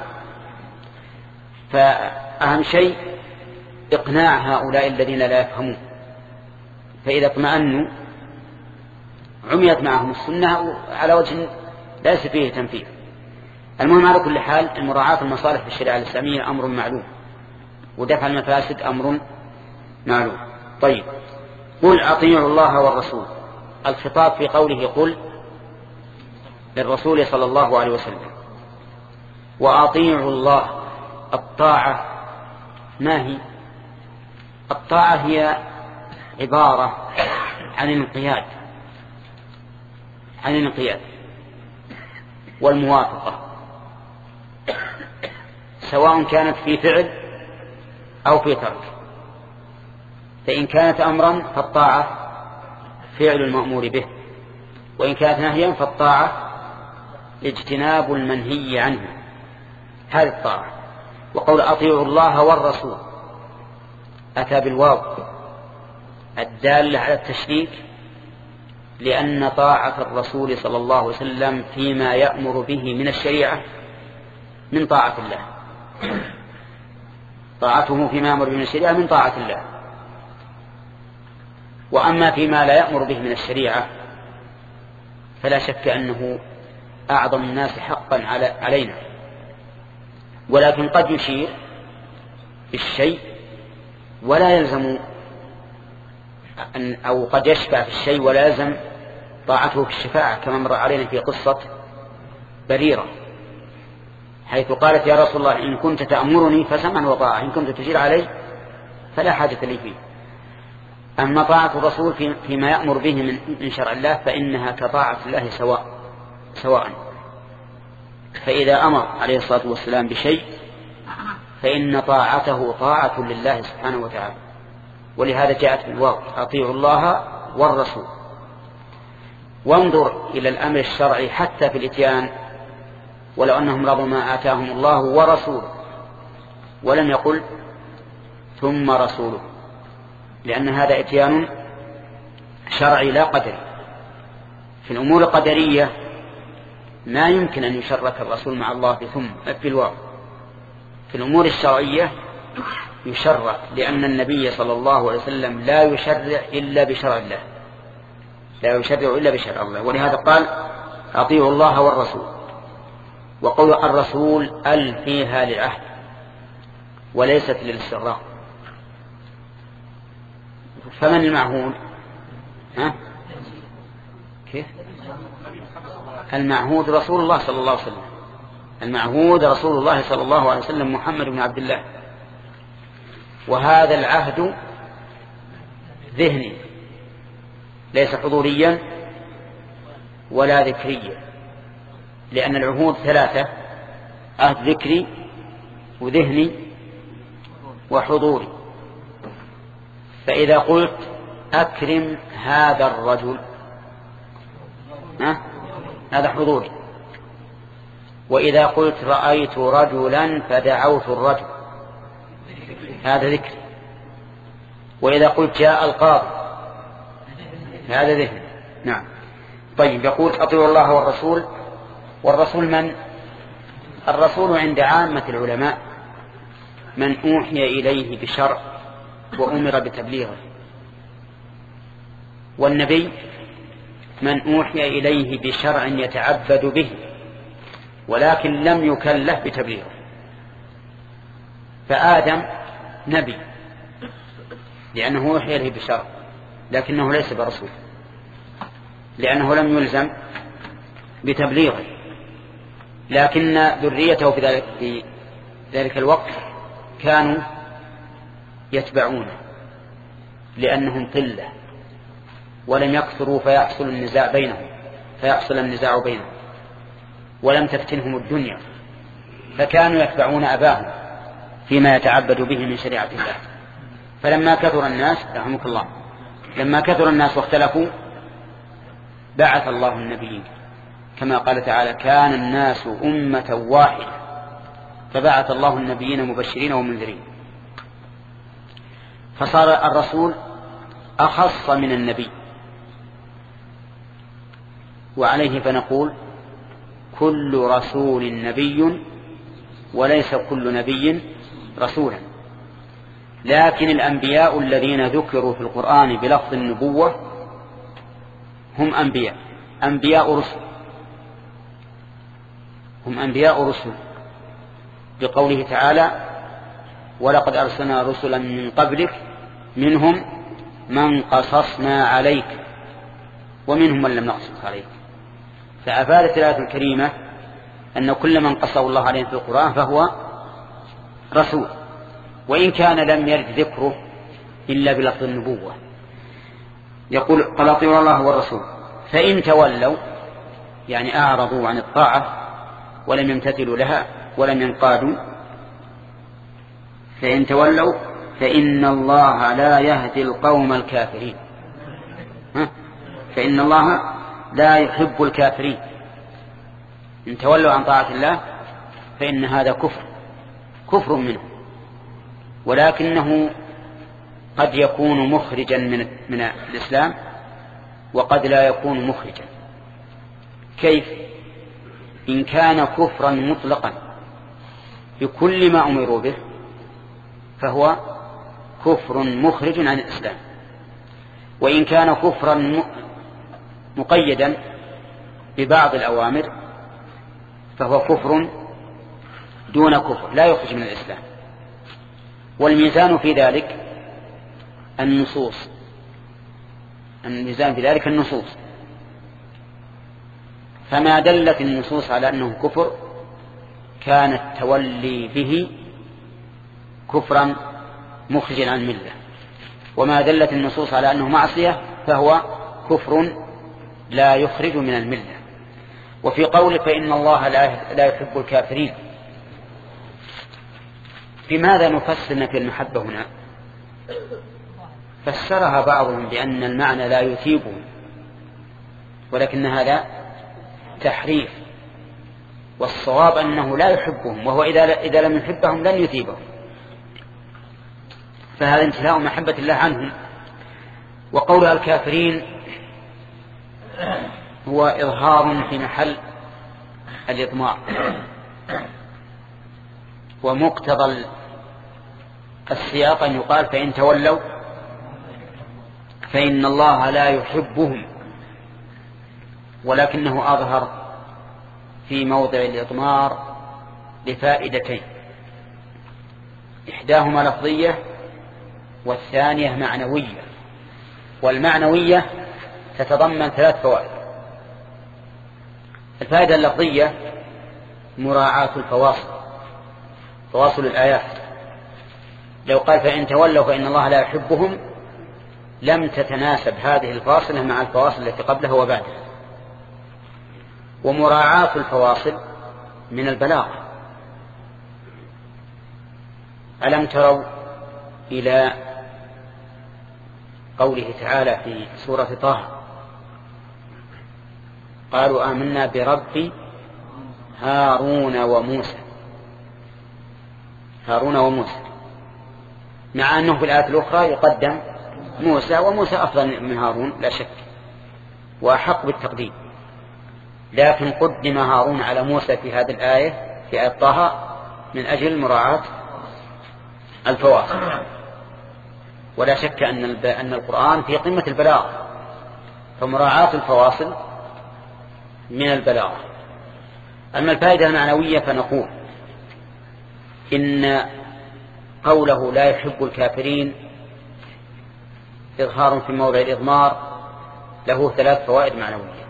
فأهم شيء إقناع هؤلاء الذين لا يفهمون، فإذا اطمأنوا عميت معهم السنة على وجه ليس فيه تنفيذ. المهم على كل حال المراعاة المصالح في الشريعة الإسلامية أمر معلوم، ودفع المفاسد أمر معلوم. طيب، قل أطيعوا الله والرسول. الخطاب في قوله قل للرسول صلى الله عليه وسلم. وأطيعوا الله، الطاعة ما هي؟ الطاعة هي عبارة عن الانقياد عن الانقياد والموافقة، سواء كانت في فعل أو في ترك. فإن كانت أمرا فالطاعة فعل المأمور به، وإن كانت نهيا فالطاعة اجتناب المنهي عنه. هذه الطاعة. وقول أطيعوا الله والرسول أتى بالواو الدالة على التشريك، لأن طاعة الرسول صلى الله عليه وسلم فيما يأمر به من الشريعة من طاعة الله، طاعته فيما يأمر به من الشريعة من طاعة الله. وأما فيما لا يأمر به من الشريعة فلا شك أنه أعظم الناس حقا علينا، ولكن قد يشير بالشيء ولا يلزم أن أو قد يشفع في الشيء ولا يلزم طاعته في الشفاعة، كما مر علينا في قصة بريرة حيث قالت: يا رسول الله إن كنت تأمرني فسمعا وطاعة، إن كنت تجير علي فلا حاجة لي فيه. أما طاعة الرسول فيما يأمر به من شرع الله فإنها كطاعة الله سواء سواء فإذا أمر عليه الصلاة والسلام بشيء فإن طاعته طاعة لله سبحانه وتعالى، ولهذا جاءت بالواو أطيعوا الله والرسول. وانظر إلى الأمر الشرعي حتى في الإتيان، ولو أنهم رضوا ما آتاهم الله ورسوله، ولم يقل ثم رسوله، لأن هذا إتيان شرعي لا قدري. في الأمور القدرية ما يمكن أن يشرك الرسول مع الله ثم في الواو. في الأمور الشرعية يشرع، لأن النبي صلى الله عليه وسلم لا يشرع إلا بشرع الله، لا يشرع إلا بشرع الله. ولهذا قال أطيعوا الله والرسول. وقول الرسول ال فيها للعهد وليست للاستغراق. فمن المعهود؟ ها؟ كيف؟ المعهود رسول الله صلى الله عليه وسلم، المعهود رسول الله صلى الله عليه وسلم محمد بن عبد الله. وهذا العهد ذهني ليس حضوريا ولا ذكريا، لأن العهود ثلاثة: عهد ذكري وذهني وحضوري. فإذا قلت أكرم هذا الرجل هذا حضوري، وإذا قلت رأيت رجلا فدعوت الرجل هذا ذكر، وإذا قلت جاء القاضي هذا ذهن. نعم. طيب، يقول أطيعوا الله والرسول. والرسول من؟ الرسول عند عامة العلماء من أوحي إليه بشرع وأمر بتبليغه، والنبي من أوحي إليه بشرع يتعبد به ولكن لم يكلف بتبليغه. فآدم نبي لأنه أوحي إليه بشرع، لكنه ليس برسول لأنه لم يلزم بتبليغه، لكن ذريته في ذلك, في ذلك الوقت كانوا يتبعونه لأنهم قلة ولم يكثروا فيحصل النزاع بينهم فيحصل النزاع بينهم ولم تفتنهم الدنيا، فكانوا يتبعون أباهم فيما يتعبد به من شريعة الله. فلما كثر الناس رحمك الله لما كثر الناس واختلفوا بعث الله النبيين، كما قال تعالى: كان الناس أمة واحدة فبعث الله النبيين مبشرين ومنذرين. فصار الرسول أخص من النبي، وعليه فنقول كل رسول نبي وليس كل نبي رسولا. لكن الأنبياء الذين ذكروا في القرآن بلفظ النبوة هم أنبياء أنبياء رسل هم أنبياء رسل بقوله تعالى: ولقد أرسلنا رسلا من قبلك منهم من قصصنا عليك ومنهم من لم نقصص عليك. فأفادت الآية الكريمة أن كل من قصه الله عليه في القرآن فهو رسول، وإن كان لم يرد ذكره إلا بلفظ النبوة. يقول: قال أطيعوا الله والرسول فإن تولوا، يعني أعرضوا عن الطاعة ولم يمتثلوا لها ولم ينقادوا، فإن تولوا فإن الله لا يهدي القوم الكافرين. ها؟ فإن الله لا يحب الكافرين. إن تولوا عن طاعة الله فإن هذا كفر كفر منه، ولكنه قد يكون مخرجا من من الإسلام وقد لا يكون مخرجا. كيف؟ إن كان كفرا مطلقا بكل ما أمروا به فهو كفر مخرج عن الإسلام، وإن كان كفرا مقيدا ببعض الأوامر فهو كفر دون كفر لا يخرج من الإسلام. والميزان في ذلك النصوص الميزان في ذلك النصوص فما دلت النصوص على أنه كفر كان التولي به كفرا مخرجا عن الملة، وما دلت النصوص على أنه معصية فهو كفر لا يخرج من الملة. وفي قوله فإن الله لا يحب الكافرين، بماذا نفسر نفي المحبة هنا؟ فسرها بعضهم بأن المعنى لا يثيبهم، ولكن هذا تحريف، والصواب أنه لا يحبهم، وهو إذا إذا لم يحبهم لن يثيبهم، فهذا انتهاء محبة الله عنهم. وقولها الكافرين هو إظهار في محل الإطماع، ومقتضى السياق أن يقال فإن تولوا فإن الله لا يحبهم، ولكنه أظهر في موضع الإضمار لفائدتين، إحداهما لفظية والثانية معنوية، والمعنوية تتضمن ثلاث فوائد. الفائدة اللفظية مراعاة الفواصل، فواصل الآيات. لو قال فإن تولوا فإن الله لا يحبهم لم تتناسب هذه الفاصلة مع الفواصل التي قبلها وبعدها. ومراعاة الفواصل من البلاغة. ألم تروا إلى قوله تعالى في سورة طه قالوا آمنا برب هارون وموسى، هارون وموسى، مع أنه في الآية الأخرى يقدم موسى، وموسى أفضل من هارون لا شك وأحق بالتقديم، لكن قدم هارون على موسى في هذه الآية في آية طه من أجل مراعاة الفواصل. ولا شك أن أن القرآن في قمة البلاغة، فمراعاة الفواصل من البلاغة. أما الفائدة المعنوية فنقول إن قوله لا يحب الكافرين إظهار في موضع الإضمار له ثلاث فوائد معنوية.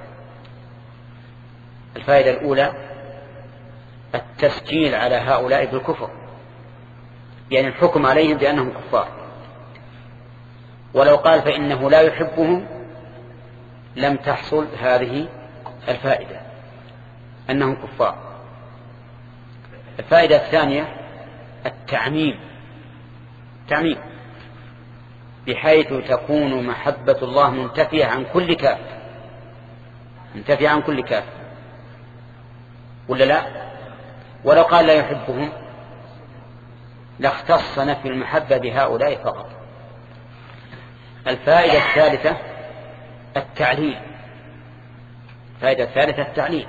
الفائدة الأولى التسجيل على هؤلاء بالكفر، يعني الحكم عليهم بأنهم كفار. ولو قال فإنه لا يحبهم لم تحصل هذه الفائدة أنهم كفار. الفائدة الثانية التعميم، تعميم بحيث تكون محبة الله منتفية عن كل كافر، منتفية عن كل كافر، ولا لا؟ ولو قال لا يحبهم لاختص نفي المحبة بهؤلاء فقط. الفائدة الثالثة التعليل، الفائدة الثالثة التعليل،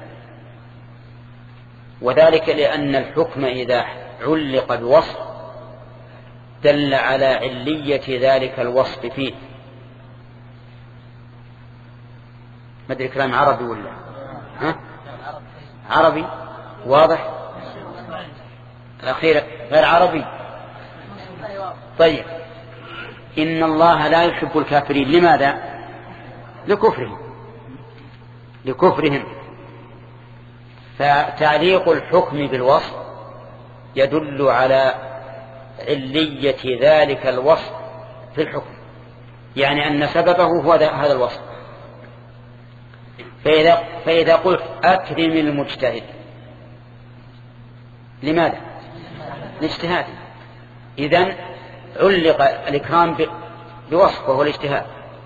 وذلك لأن الحكم إذا علق بوصف دل على علية ذلك الوصف فيه. ما أدري كلام عربي ولا ها؟ عربي واضح؟ الأخير غير عربي. طيب إن الله لا يحب الكافرين، لماذا؟ لكفرهم، لكفرهم. فتعليق الحكم بالوصف يدل على علية ذلك الوصف في الحكم، يعني أن سببه هو هذا الوصف. فإذا, فإذا قلت أكرم المجتهد، لماذا؟ الاجتهاد. إذن علق الإكرام بوصف وهو الاجتهاد،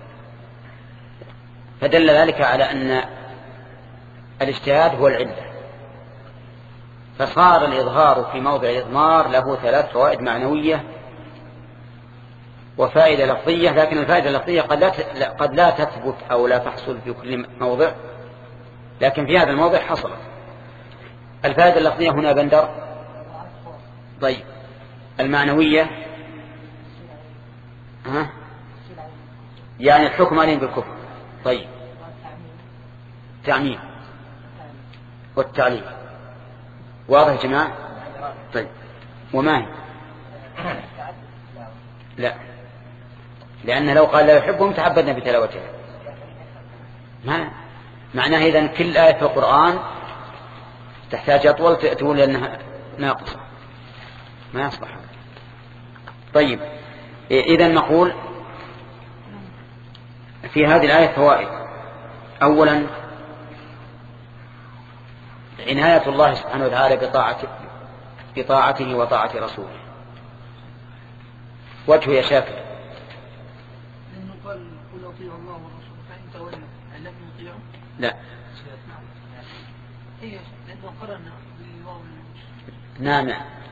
فدل ذلك على أن الاجتهاد هو العلة. فصار الإظهار في موضع الإضمار له ثلاث فوائد معنوية وفائدة لفظية، لكن الفائدة اللفظية قد لا قد لا تثبت أو لا تحصل في كل موضع، لكن في هذا الموضع حصلت. الفائدة اللفظية هنا بندر. طيب المعنوية ها؟ يعني الحكم عليهم بالكفر. طيب تعميم والتعليم واضح يا جماعة؟ طيب وما هي؟ لا، لأن لو قال لا يحبهم تعبدنا بتلاوتها. ما معناه إذن كل آية في القرآن تحتاج أطول تقول أنها ناقصة، ما يصلح. طيب إذن نقول في هذه الآية فوائد. أولا عناية الله سبحانه وتعالى بطاعته, بطاعته وطاعة رسوله. وجهه يا شاكر. لأنه قال قل أطيعوا الله والرسول فإن تولوا أن لم يطيعوا. لا هي لأنه قرن بالواو. نعم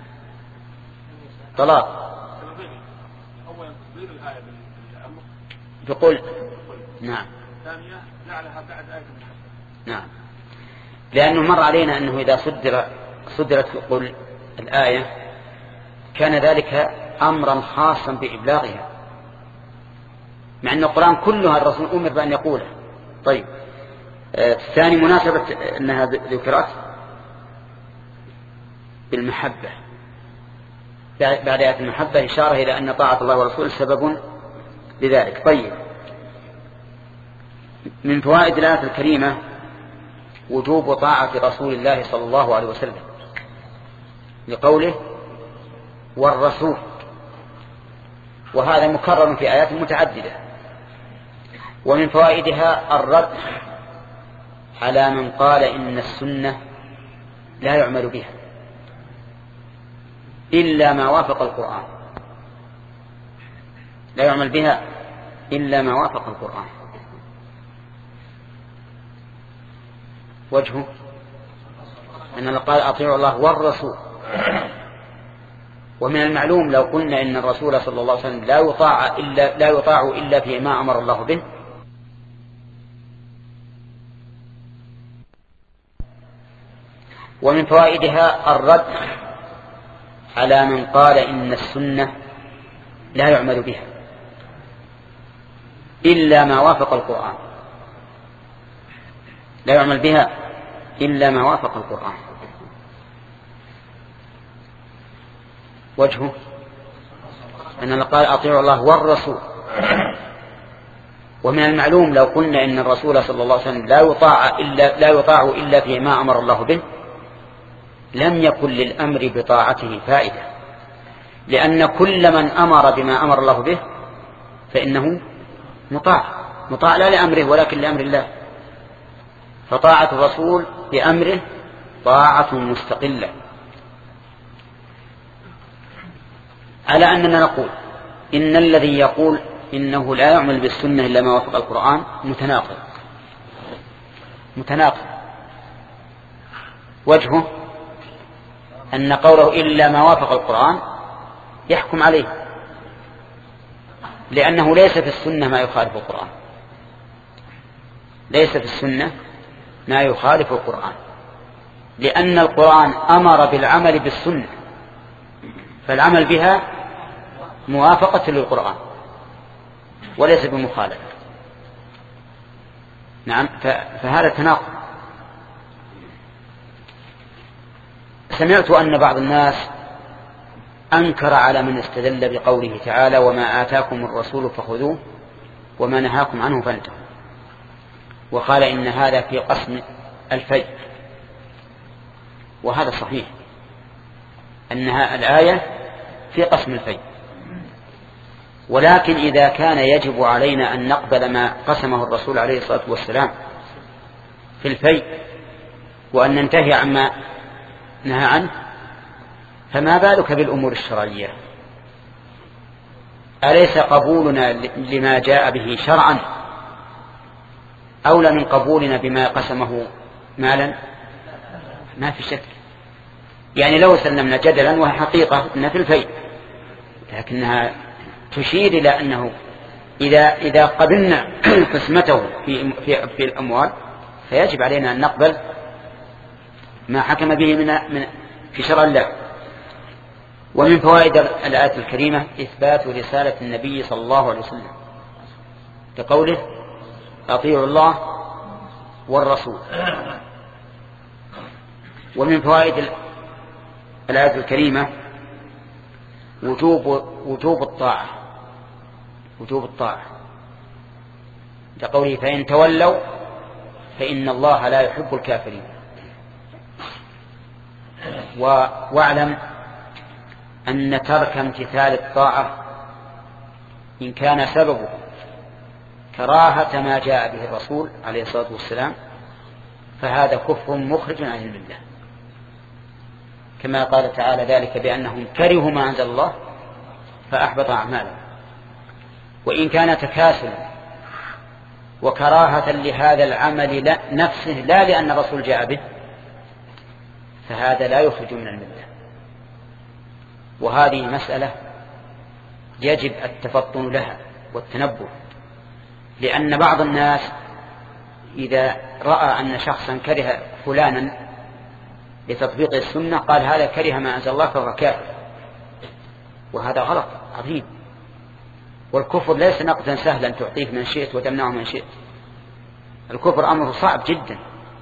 طلاق. أولا تطبيق الآية بالأمر بقول نعم. ثانيا جعلها بعد آية المحبة. نعم، لأنه مر علينا أنه إذا صدر صدرت قل الآية كان ذلك أمرا خاصا بإبلاغها، مع أن القرآن كلها الرسول أمر بأن يقوله. طيب الثاني مناسبة أنها ذكرت بالمحبة بعد آية المحبة إشارة إلى أن طاعة الله ورسوله سبب لذلك. طيب من فوائد الآية الكريمة وجوب طاعة رسول الله صلى الله عليه وسلم لقوله والرسول، وهذا مكرر في آيات متعددة. ومن فوائدها الرد على من قال إن السنة لا يعمل بها إلا ما وافق القرآن، لا يعمل بها إلا ما وافق القرآن. وجهه أن قال أطيعوا الله والرسول، ومن المعلوم لو قلنا إن الرسول صلى الله عليه وسلم لا يطاع إلا, لا يطاع إلا فيما أمر الله به، ومن فوائدها الرد على من قال إن السنة لا يعمل بها إلا ما وافق القرآن، لا يعمل بها إلا ما وافق القرآن. وجهه أن قال أطيعوا الله والرسول، ومن المعلوم لو قلنا إن الرسول صلى الله عليه وسلم لا يطاع إلا, لا يطاع إلا فيما أمر الله به لم يكن للأمر بطاعته فائدة، لأن كل من أمر بما أمر الله به فإنه مطاع، مطاع لا لأمره ولكن لأمر الله. فطاعة الرسول بأمره طاعة مستقلة، على أننا نقول إن الذي يقول إنه لا يعمل بالسنة إلا ما وافق القرآن متناقض متناقض. وجهه أن قوله إلا ما وافق القرآن يحكم عليه، لأنه ليس في السنة ما يخالف القرآن، ليس في السنة ما يخالف القرآن، لأن القرآن أمر بالعمل بالسنة، فالعمل بها موافقة للقرآن وليس بمخالفة. نعم، فهذا تناقض. سمعت أن بعض الناس أنكر على من استدل بقوله تعالى وما آتاكم الرسول فخذوه وما نهاكم عنه فانتهوا، وقال إن هذا في قسم الفيء، وهذا صحيح أنها الآية في قسم الفيء، ولكن إذا كان يجب علينا أن نقبل ما قسمه الرسول عليه الصلاة والسلام في الفيء وأن ننتهي عما نهى عنه، فما بالك بالأمور الشرعية؟ أليس قبولنا لما جاء به شرعا أولى من قبولنا بما قسمه مالا؟ ما في شك. يعني لو سلمنا جدلا وهي حقيقة أنها في الفيء، لكنها تشير إلى أنه إذا, إذا قبلنا قسمته في, في, في الأموال فيجب علينا أن نقبل ما حكم به من, من في شرع الله. ومن فوائد الآية الكريمة إثبات رسالة النبي صلى الله عليه وسلم كقوله أطيعوا الله والرسول. ومن فوائد الآية الكريمة وجوب وجوب الطاعة وجوب الطاعة كقوله فإن تولوا فإن الله لا يحب الكافرين. واعلم أن ترك امتثال الطاعة إن كان سببه كراهة ما جاء به الرسول عليه الصلاة والسلام فهذا كفر مخرج عن الملة، كما قال تعالى ذلك بأنهم كرهوا ما أنزل الله فأحبط أعمالهم. وإن كان تكاسلا وكراهة لهذا العمل نفسه لا لأن الرسول جاء به فهذا لا يخرج من الملة. وهذه مسألة يجب التفطن لها والتنبه، لأن بعض الناس إذا رأى أن شخصا كره فلانا لتطبيق السنة قال هذا كره ما أنزل الله فهو كافر، وهذا غلط عظيم. والكفر ليس نقدا سهلا تعطيه من شئت وتمنعه من شئت. الكفر أمر صعب جدا،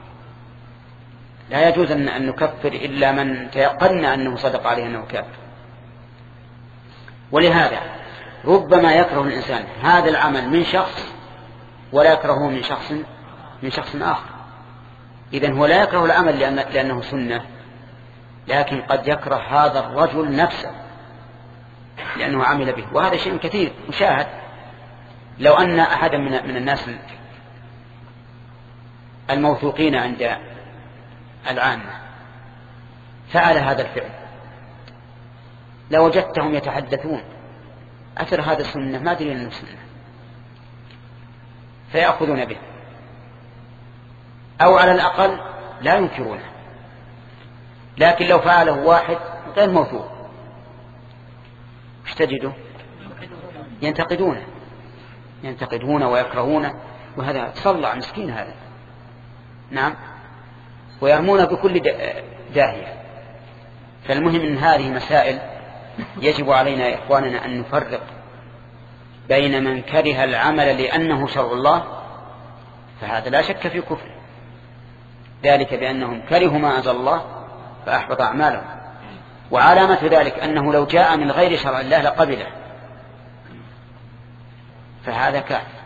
لا يجوز أن نكفر إلا من تيقنا أنه صدق عليه أنه كافر. ولهذا ربما يكره الإنسان هذا العمل من شخص ولا يكرهه من شخص من شخص آخر. إذن هو لا يكره العمل لأنه سنة، لكن قد يكره هذا الرجل نفسه لأنه عمل به، وهذا شيء كثير مشاهد. لو أن أحدا من الناس الموثوقين عند العامة فعل هذا الفعل لوجدتهم يتحدثون أثر هذا السنة، ما أدري أنه سنة، فيأخذون به، أو على الأقل لا ينكرونه. لكن لو فعله واحد غير موثوق ايش تجده؟ ينتقدونه ينتقدونه ويكرهونه، وهذا تصلع مسكين هذا. نعم، ويرمون بكل داهية. فالمهم ان هذه مسائل يجب علينا يا إخواننا أن نفرق بين من كره العمل لأنه شرع الله، فهذا لا شك في كفر، ذلك بأنهم كرهوا ما أنزل الله فأحبط أعمالهم. وعلامة ذلك أنه لو جاء من غير شرع الله لقبله، فهذا كافر.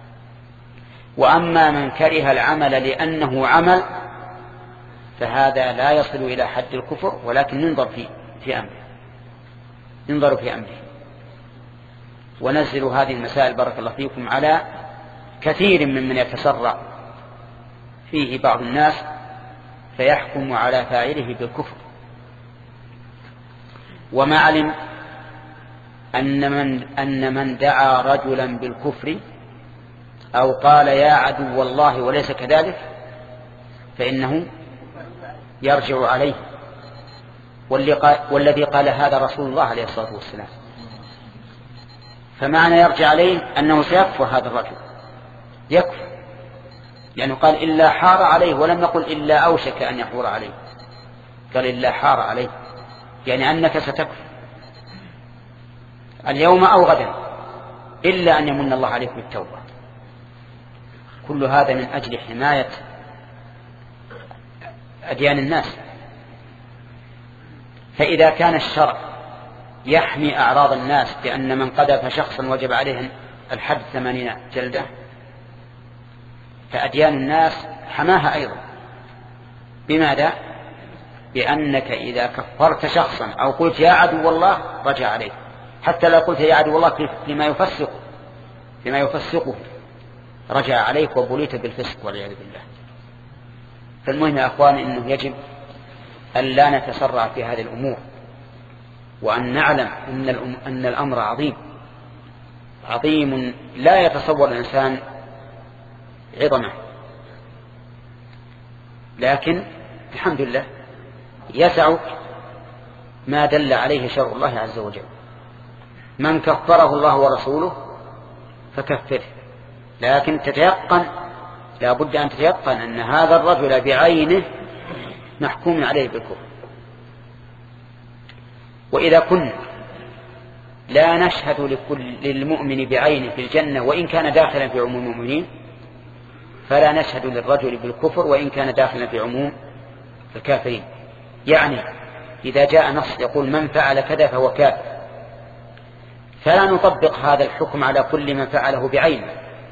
وأما من كره العمل لأنه عمل فهذا لا يصل إلى حد الكفر، ولكن ننظر في في أمره ننظر في أمره ونزل هذه المسائل بارك الله فيكم على كثير ممن يتسرع فيه بعض الناس فيحكم على فاعله بالكفر. وما علم أن من, أن من دعا رجلا بالكفر أو قال يا عدو الله وليس كذلك فإنه يرجع عليه. والذي قال هذا رسول الله عليه الصلاة والسلام. فمعنى يرجع عليه أنه سيكفر هذا الرجل، يكفر، لأنه قال إلا حار عليه، ولم نقل إلا أوشك أن يحور عليه، قال إلا حار عليه، يعني أنك ستكفر اليوم أو غدا إلا أن يمن الله عليك بالتوبة. كل هذا من أجل حماية أديان الناس. فإذا كان الشرع يحمي أعراض الناس بأن من قذف شخصا وجب عليه الحد ثمانين جلدة، فأديان الناس حماها أيضا. بماذا؟ بأنك إذا كفرت شخصا أو قلت يا عدو الله رجع عليه، حتى لو قلت يا عدو الله لما يفسق لما يفسقه رجع عليك وبليت بالفسق والعياذ بالله. فالمهم يا أخوان إنه يجب أن لا نتسرع في هذه الأمور، وأن نعلم أن, أن الأمر عظيم عظيم لا يتصور الإنسان عظمه، لكن الحمد لله يسعك ما دل عليه شرع الله عز وجل. من كفره الله ورسوله فكفره، لكن تتيقن، لا بد أن تتيقن أن هذا الرجل بعينه محكوم عليه بالكفر. وإذا كنا لا نشهد لكل للمؤمن بعينه في الجنة وإن كان داخلا في عموم المؤمنين، فلا نشهد للرجل بالكفر وإن كان داخلا في عموم الكافرين. يعني إذا جاء نص يقول من فعل كذا فهو كافر، فلا نطبق هذا الحكم على كل من فعله بعينه.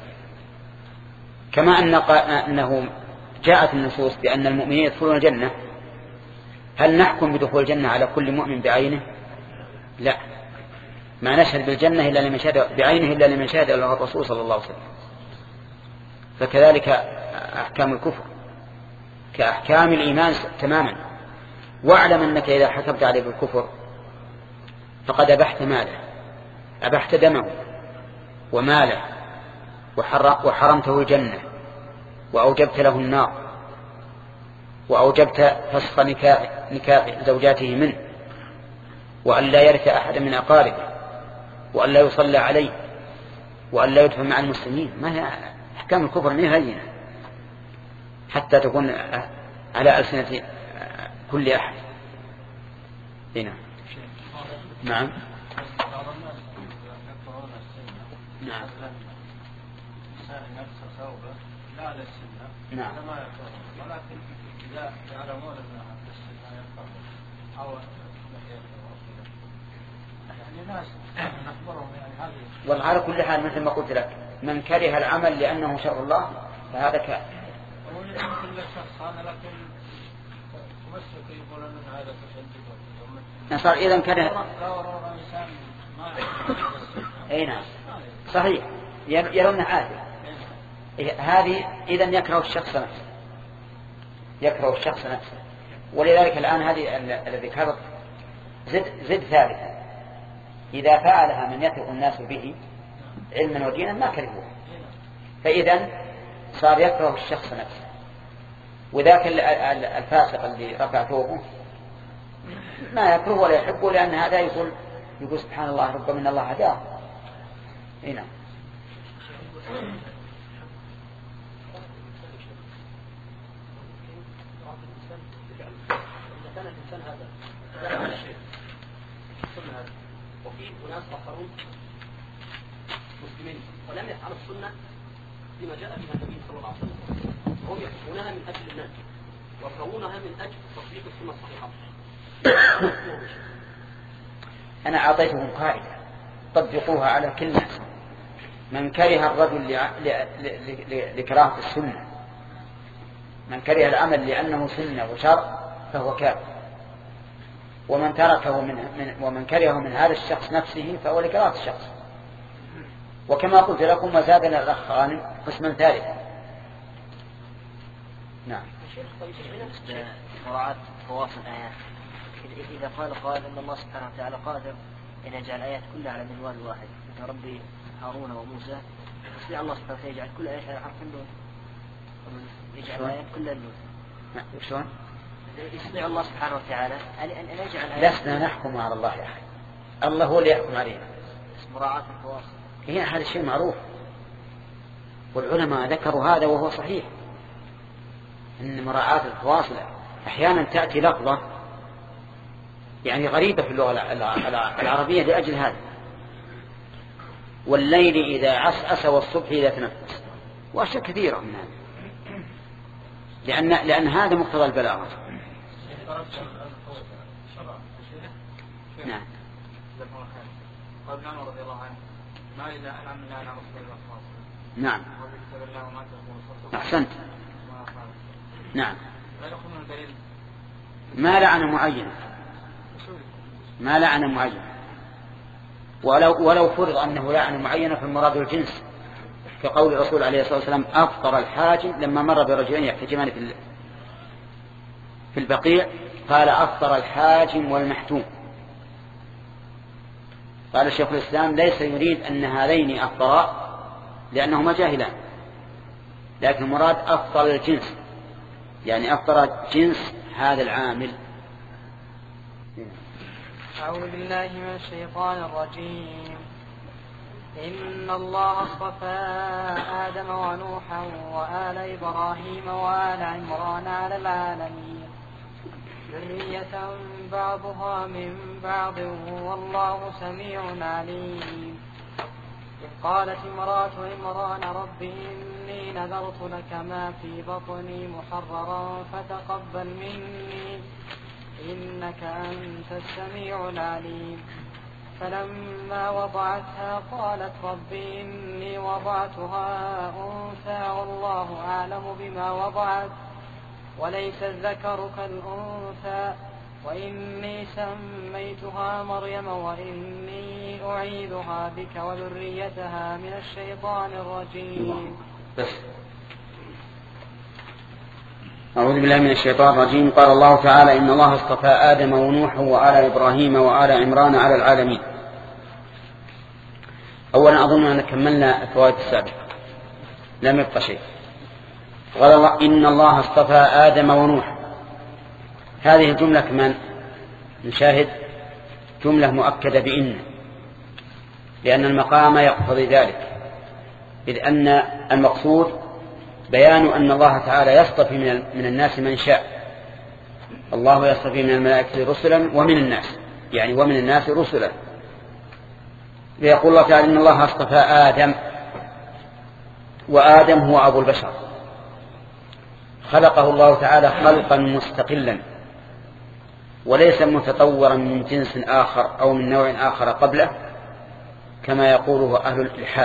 كما أن أنه جاءت النصوص بأن المؤمنين يدخلون الجنة، هل نحكم بدخول الجنة على كل مؤمن بعينه؟ لا، ما نشهد بالجنة إلا لمن شهد بعينه إلا لمن شهد له الرسول صلى الله عليه وسلم. فكذلك أحكام الكفر كأحكام الإيمان تماما. واعلم أنك إذا حكمت عليه بالكفر فقد أبحت ماله، أبحت دمه وماله، وحرمته الجنة، وأوجبت له النار، وأوجبت فسخ نكاح, نكاح زوجاته منه، وأن لا يرث أحد من أقاربه، وأن لا يصلى عليه، وأن لا يدفن مع المسلمين. ما هي أحكام الكفر ما هي حتى تكون على ألسنة كل أحد. هنا نعم. نعم. الإنسان يكسر ثوبه لا للسنة. نعم. ما يكره، ولكن إذا يعلمون أنها للسنة يكره أو يعني ناس نخبرهم يعني هذه. والله على كل حال مثل ما قلت لك من كره العمل لأنه شر الله فهذا كافر. كل شخص هذا لكن مسلك يقول أن هذا تشدد. صار إذا كره. أي نعم صحيح يرون عادي. هذه إذا يكره الشخص نفسه يكره الشخص نفسه. ولذلك الآن هذه الذي ذكرت زد زد ثالثا إذا فعلها من يثق الناس به علما ودينا ما كرهوه، فإذا صار يكره الشخص نفسه. وذاك الفاسق اللي رفع ثوبه ما يكره ولا يحبه، لأن هذا يقول يقول سبحان الله ربما من الله هداه. هنا كان الإنسان هذا وفي أناس آخرون مسلمين ولم يفعلوا السنة بما جاء بها النبي صلى الله عليه وسلم، وهم يحبونها من أجل الناس ويكرهونها من أجل تطبيق السنة الصحيحة. أنا أعطيتهم قاعدة طبقوها على كل الناس. من كره الرجل لكراهة السنة، من كره العمل لأنه سنة وشرع فهو كافر، ومن تركه من, من ومن كرهه من هذا الشخص نفسه فهو لكراهة الشخص. وكما قلت لكم وزادنا الأخ غانم قسما ثالثا. نعم. مراعاة فواصل الآيات، إذا قال قائل أن الله سبحانه وتعالى قادر أن يجعل الآيات كلها على منوال واحد مثل ربي هارون وموسى، يستطيع الله سبحانه وتعالى يجعل كل آية على حرف النون، يجعل الآيات كلها النون. شلون؟ يستطيع الله سبحانه وتعالى أن يجعل آيات. لسنا نحكم على الله يا أخي، الله هو اللي يحكم علينا. مراعاة الفواصل هي هذا الشيء معروف، والعلماء ذكروا هذا وهو صحيح، أن مراعاة الفواصل أحيانا تأتي لفظة يعني غريبة في اللغة العربية لأجل هذا. والليل إذا عسعس والصبح إذا تنفس، وأشياء كثيرة من هذا، لأن, لأن هذا مقتضى البلاغة. نعم. قال ابن عمر رضي الله عنه ما إذا أنعم الله على رسول الله. نعم. أحسنت. نعم. ما لعن معينا، ما لعن معينا، ولو ولو فرض أنه لعن معينا فالمراد الجنس، كقول الرسول عليه الصلاة والسلام أفطر الحاجم لما مر برجلين يحتجمان في في البقيع قال أفطر الحاجم والمحتوم. قال الشيخ الإسلام ليس يريد أن هذين أفطرا لأنهما جاهلان، لكن مراد أفطر الجنس يعني أفطر جنس هذا العامل. أعوذ بالله من الشيطان الرجيم. إن الله اصطفى آدم ونوحا وآل إبراهيم وآل عمران على العالمين ذرية بعضها من بعض والله سميع عليم. إذ قالت امرأة عمران رب إني نذرت لك ما في بطني محررا فتقبل مني إنك أنت السميع العليم. فلما وضعتها قالت رب إني وضعتها أنثى والله أعلم بما وضعت وليس الذكر كالأنثى وإني سميتها مريم وإني أعيذها بك وذريتها من الشيطان الرجيم. أعوذ بالله من الشيطان الرجيم. قال الله تعالى إن الله اصطفى آدم ونوحا وآل إبراهيم وآل عمران على العالمين. أولا أظن أن كملنا الفوائد السابقة لم يبقى شيء. قال الله إن الله اصطفى آدم ونوحا، هذه الجملة كمان نشاهد جملة مؤكدة بإن، لأن المقام يقتضي ذلك، إذ أن المقصود بيان أن الله تعالى يصطفي من الناس من شاء. الله يصطفي من الملائكة رسلا ومن الناس، يعني ومن الناس رسلا، فيقول الله تعالى إن الله اصطفى آدم، وآدم هو أبو البشر، خلقه الله تعالى خلقا مستقلا وليس متطورا من جنس آخر أو من نوع آخر قبله كما يقوله أهل الإلحاد،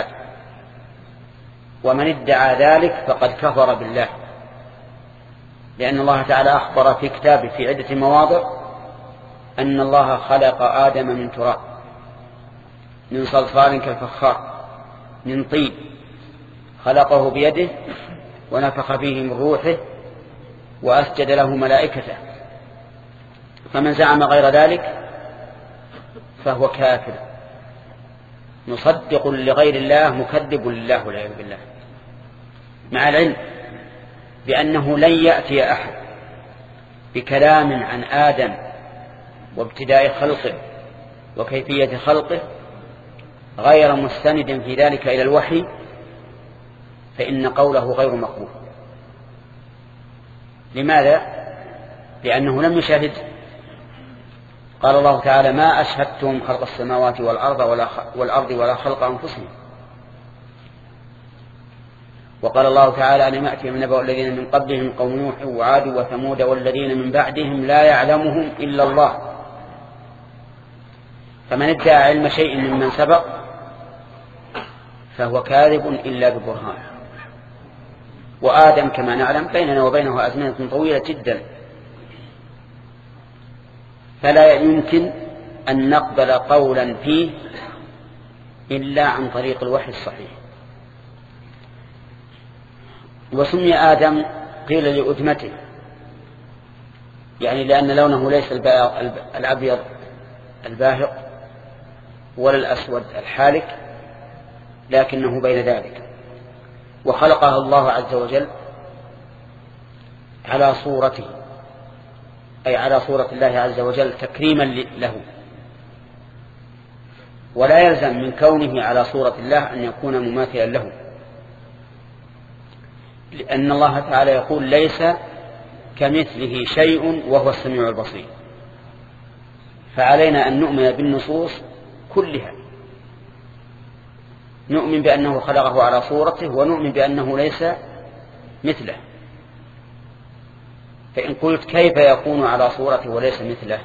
ومن ادعى ذلك فقد كفر بالله، لأن الله تعالى أخبر في كتابه في عدة مواضع أن الله خلق آدم من تراب، من صلصال كالفخار، من طين، خلقه بيده ونفخ فيه من روحه وأسجد له ملائكته. فمن زعم غير ذلك فهو كافر مصدق لغير الله مكذب لله والعياذ بالله، مع العلم بأنه لن يأتي أحد بكلام عن آدم وابتداء خلقه وكيفية خلقه غير مستند في ذلك إلى الوحي، فإن قوله غير مقبول. لماذا؟ لأنه لم يشاهد. قال الله تعالى ما أشهدتم خلق السماوات والأرض ولا, والأرض ولا خلق أنفسهم. وقال الله تعالى ألم يأتهم نبأ الذين من قبلهم قوم نوح وعاد وثمود والذين من بعدهم لا يعلمهم إلا الله. فمن ادعى علم شيء ممن سبق فهو كاذب إلا ببرهان. وآدم كما نعلم بيننا وبينه أزمنة طويلة جدا، فلا يمكن أن نقبل قولا فيه إلا عن طريق الوحي الصحيح. وسمي آدم قيل لأدمته، يعني لأن لونه ليس الأبيض الباهق ولا الأسود الحالك، لكنه بين ذلك. وخلقها الله عز وجل على صورته، أي على صورة الله عز وجل تكريما له، ولا يلزم من كونه على صورة الله أن يكون مماثلا له، لأن الله تعالى يقول ليس كمثله شيء وهو السميع البصير. فعلينا أن نؤمن بالنصوص كلها، نؤمن بأنه خلقه على صورته ونؤمن بأنه ليس مثله. فإن قلت كيف يكون على صورته وليس مثله،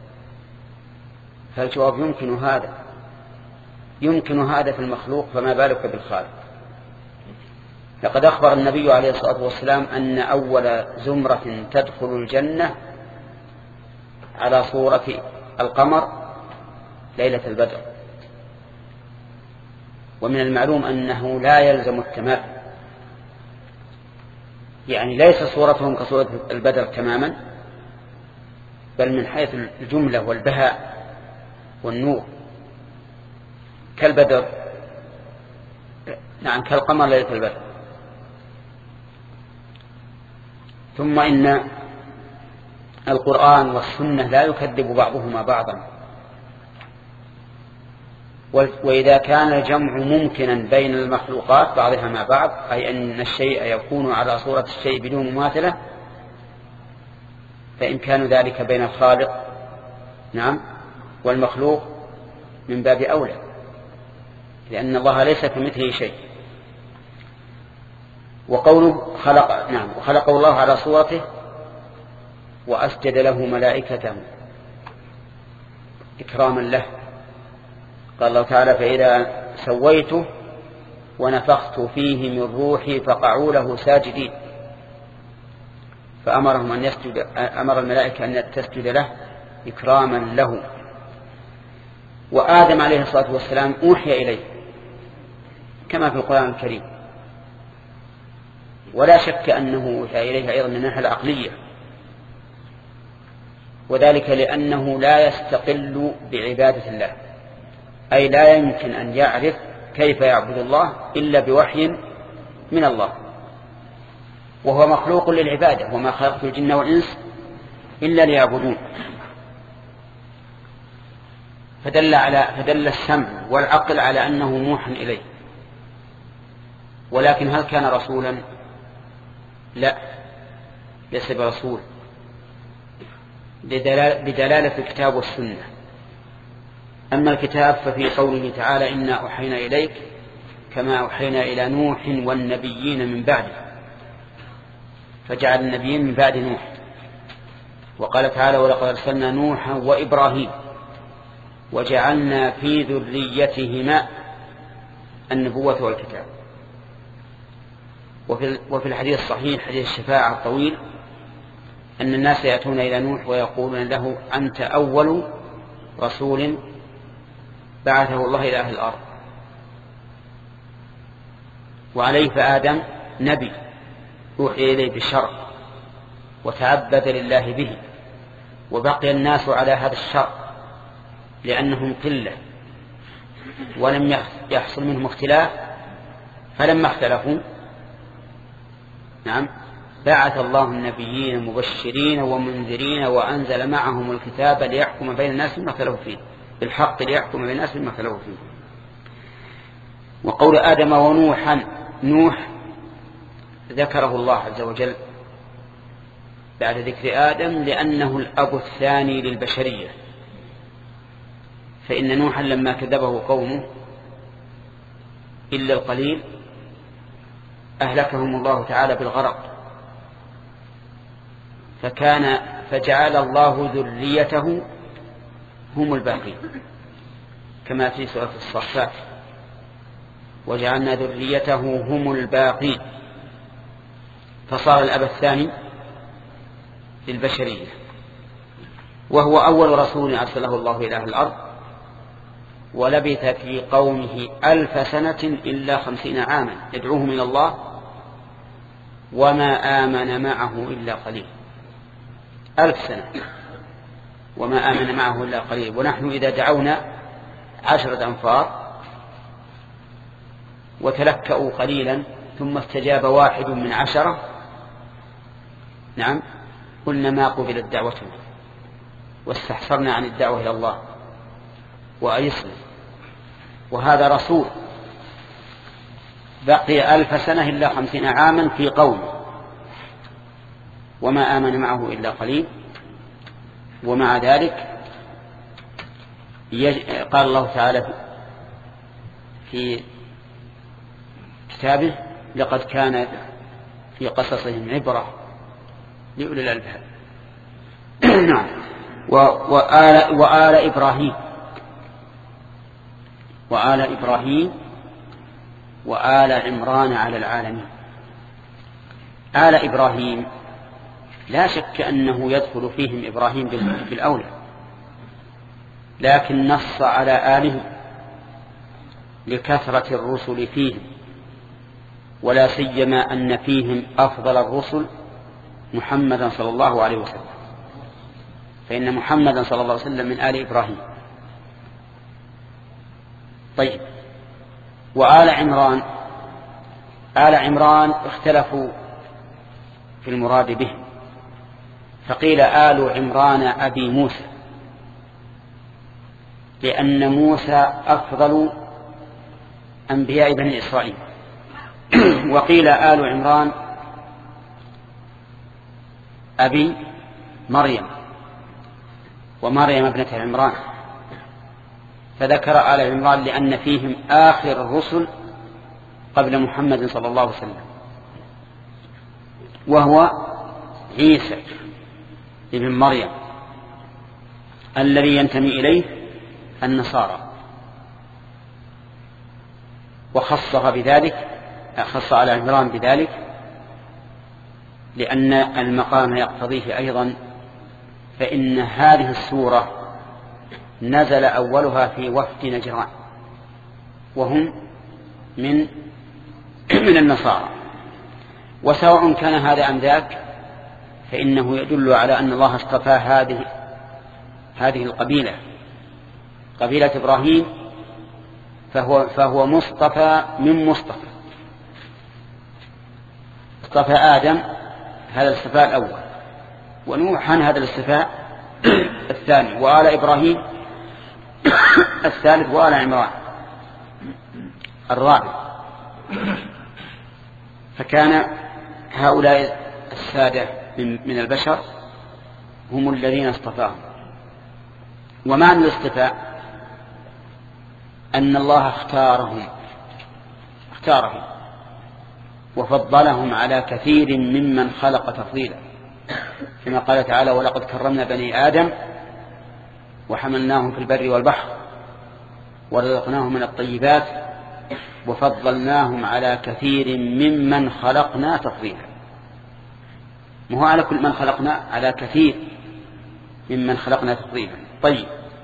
فالجواب يمكن هذا، يمكن هذا في المخلوق فما بالك بالخالق. لقد أخبر النبي عليه الصلاة والسلام أن أول زمرة تدخل الجنة على صورة القمر ليلة البدر. ومن المعلوم أنه لا يلزم التماثل، يعني ليس صورتهم كصورة البدر تماما، بل من حيث الجملة والبهاء والنور كالبدر، نعم كالقمر ليلة البدر. ثم إن القرآن والسنة لا يكذب بعضهما بعضا، وإذا كان الجمع ممكنا بين المخلوقات بعضها مع بعض، أي أن الشيء يكون على صورة الشيء بدون مماثلة، فإمكان ذلك بين الخالق نعم والمخلوق من باب أولى، لأن الله ليس كمثله شيء. وقوله خلق نعم وخلقه الله على صورته وأسجد له ملائكته إكراما له. قال الله تعالى فإذا سويته ونفخت فيه من روحي فقعوا له ساجدين، فأمرهم أن يسجد، أمر الملائكة أن تسجد له إكراما له. وآدم عليه الصلاة والسلام أوحي إليه كما في القرآن الكريم، ولا شك أنه أوحي إليه أيضا من الناحية العقلية، وذلك لأنه لا يستقل بعبادة الله، أي لا يمكن أن يعرف كيف يعبد الله إلا بوحي من الله، وهو مخلوق للعبادة، وما خلقت الجن والإنس إلا ليعبدون. فدل على فدل السمع والعقل على أنه موحى إليه. ولكن هل كان رسولا؟ لا، ليس برسول بدلالة الكتاب والسنة. أما الكتاب ففي قوله تعالى إنا أوحينا إليك كما أوحينا إلى نوح والنبيين من بعده، فجعل النبيين من بعد نوح. وقال تعالى ولقد أرسلنا نوحا وإبراهيم وجعلنا في ذريتهما النبوة والكتاب. وفي الحديث الصحيح حديث الشفاعة الطويل أن الناس يأتون إلى نوح ويقولون له أنت أول رسول بعثه الله إلى أهل الأرض، وعليه فآدم نبي أوحي إليه بالشرع وتعبد لله به، وبقي الناس على هذا الشرع لأنهم قلة ولم يحصل منهم اختلاف، فلما اختلفوا نعم بعث الله النبيين مبشرين ومنذرين وأنزل معهم الكتاب ليحكم بين الناس فيما اختلفوا فيه بالحق ليحكم بين الناس فيما اختلفوا فيه. وقول آدم ونوحا، نوح ذكره الله عز وجل بعد ذكر آدم لأنه الأب الثاني للبشرية، فإن نوحا لما كذبه قومه إلا القليل أهلكهم الله تعالى بالغرق، فكان فجعل الله ذريته هم الباقين كما في سورة الصافات وجعلنا ذريته هم الباقين، فصار الأب الثاني للبشرية، وهو أول رسول أرسله الله إلى أهل الأرض، ولبث في قومه ألف سنة إلا خمسين عاما يدعوهم إلى الله وما آمن معه إلا قليل. ألف سنة وما آمن معه إلا قليل. ونحن إذا دعونا عشرة أنفار وتلكأوا قليلا ثم استجاب واحد من عشرة نعم قلنا ما قبلت دعوتنا واستحصرنا عن الدعوة إلى الله وأيسنا. وهذا رسول بقي ألف سنة إلا خمسين عاما في قوم وما آمن معه إلا قليل، ومع ذلك قال الله تعالى في كتابه لقد كان في قصصهم عبرة لأولي الألباب. نعم. وآل, وآل إبراهيم وآل إبراهيم وآل عمران على العالمين. آل إبراهيم لا شك أنه يدخل فيهم إبراهيم بالأولى، لكن نص على آله لكثرة الرسل فيهم، ولا سيما أن فيهم أفضل الرسل محمدا صلى الله عليه وسلم، فإن محمدا صلى الله عليه وسلم من آل إبراهيم. طيب، وآل عمران، آل عمران اختلفوا في المراد به، فقيل آل عمران أبي موسى لأن موسى أفضل أنبياء بني إسرائيل، وقيل آل عمران أبي مريم ومريم ابنة عمران، فذكر آل عمران لأن فيهم آخر الرسل قبل محمد صلى الله عليه وسلم، وهو عيسى ابن مريم الذي ينتمي إليه النصارى، وخصها بذلك خص آل عمران بذلك لأن المقام يقتضيه أيضا، فإن هذه السورة نزل أولها في وفد نجران وهم من من النصارى، وسواء كان هذا أم ذاك فإنه يدل على أن الله اصطفى هذه هذه القبيلة قبيلة إبراهيم، فهو فهو مصطفى من مصطفى. اصطفى آدم هذا الاصطفاء الأول، ونوحا هذا الاصطفاء الثاني، وآل إبراهيم الثالث، وآل عمران الرابع. فكان هؤلاء السادة من البشر هم الذين اصطفاهم. ومعنى الاصطفاء أن الله اختارهم اختارهم وفضلهم على كثير ممن خلق تفضيلا، كما قال تعالى: ولقد كرمنا بني آدم وحملناهم في البر والبحر ورزقناهم من الطيبات وفضلناهم على كثير ممن خلقنا تفضيلا. ما هو على كل من خلقنا، على كثير ممن خلقنا تفضيلا. طيب،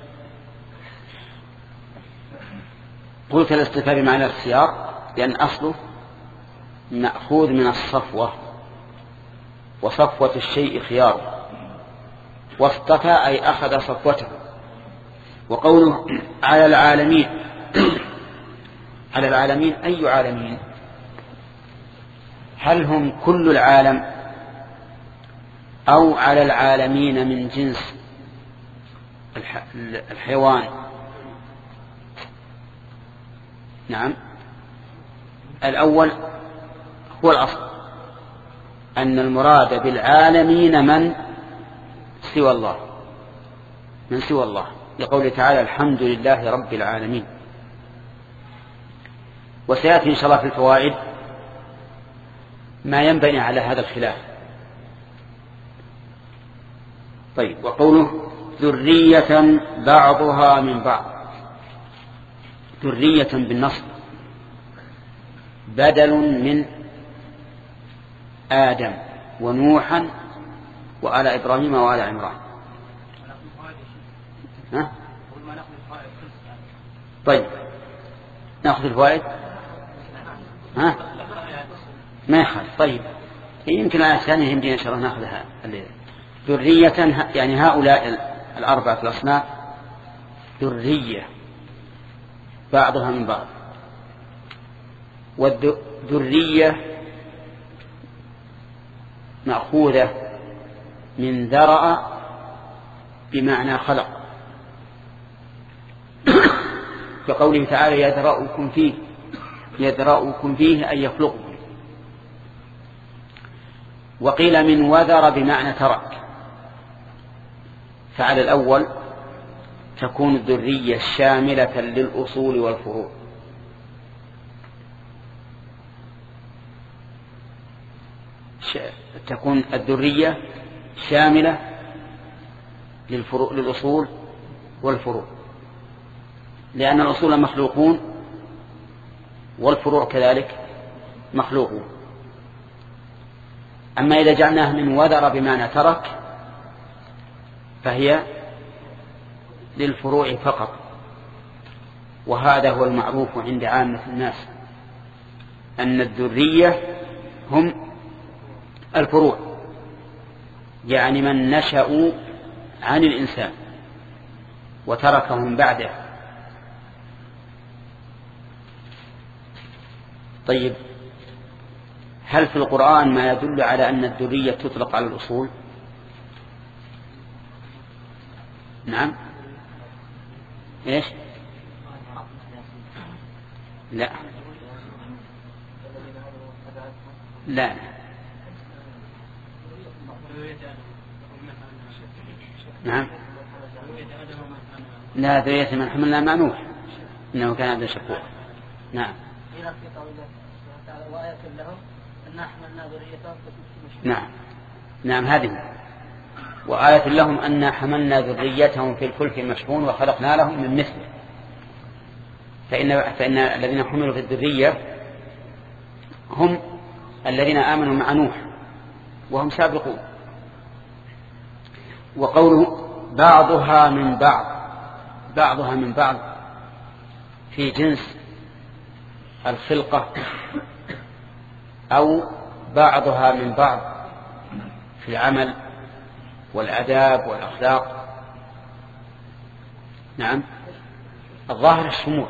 قلت الاصطفاء بمعنى الاختيار لأن أصله مأخوذ من الصفوة، وصفوة الشيء خياره، واصطفى أي أخذ صفوته. وقوله على العالمين على العالمين أي عالمين؟ هل هم كل العالم أو على العالمين من جنس الحيوان؟ نعم، الأول هو الأصل، أن المراد بالعالمين من سوى الله من سوى الله لقوله تعالى: الحمد لله رب العالمين. وسيأتي إن شاء الله في الفوائد ما ينبني على هذا الخلاف. طيب، وقوله ذرية بعضها من بعض، ذرية بالنصب بدل من آدم ونوحا وآل إبراهيم وآل عمران. ها؟ طيب، نأخذ الفوائد. ها؟ ما يخالف. طيب، يمكن على ثانية يمكن إن شاء الله نأخذها. ذرية يعني هؤلاء الأربعة الأصناف ذرية بعضها من بعض. والذرية مأخوذة من ذرأ بمعنى خلق، كقوله تعالى: يذرأكم فيه يذرأكم فيه أي يخلقكم. وقيل من وذر بمعنى ترك، فعلى الأول تكون الذرية شاملة للأصول والفروع، تكون الذرية شاملة للفروع للأصول والفروع، لأن الأصول مخلوقون والفروع كذلك مخلوقون. أما إذا جعلناه من وذر بمعنى ترك فهي للفروع فقط، وهذا هو المعروف عند عامة الناس أن الذرية هم الفروع، يعني من نشأوا عن الإنسان وتركهم بعده. طيب، هل في القرآن ما يدل على أن الذرية تطلق على الأصول؟ نعم. إيش؟ لا لا نعم لا ذرية من حملنا مع نوح إنه كان عبدا شكورا. نعم. نعم نعم هذه وآية لهم أن حملنا ذريتهم في الفلك المشحون وخلقنا لهم من مثله. فإن, فإن الذين حملوا في الذرية هم الذين آمنوا مع نوح وهم سابقون. وقوله بعضها من بعض، بعضها من بعض في جنس الخلقة أو بعضها من بعض في العمل والآداب والأخلاق. نعم، الظاهر الشمول،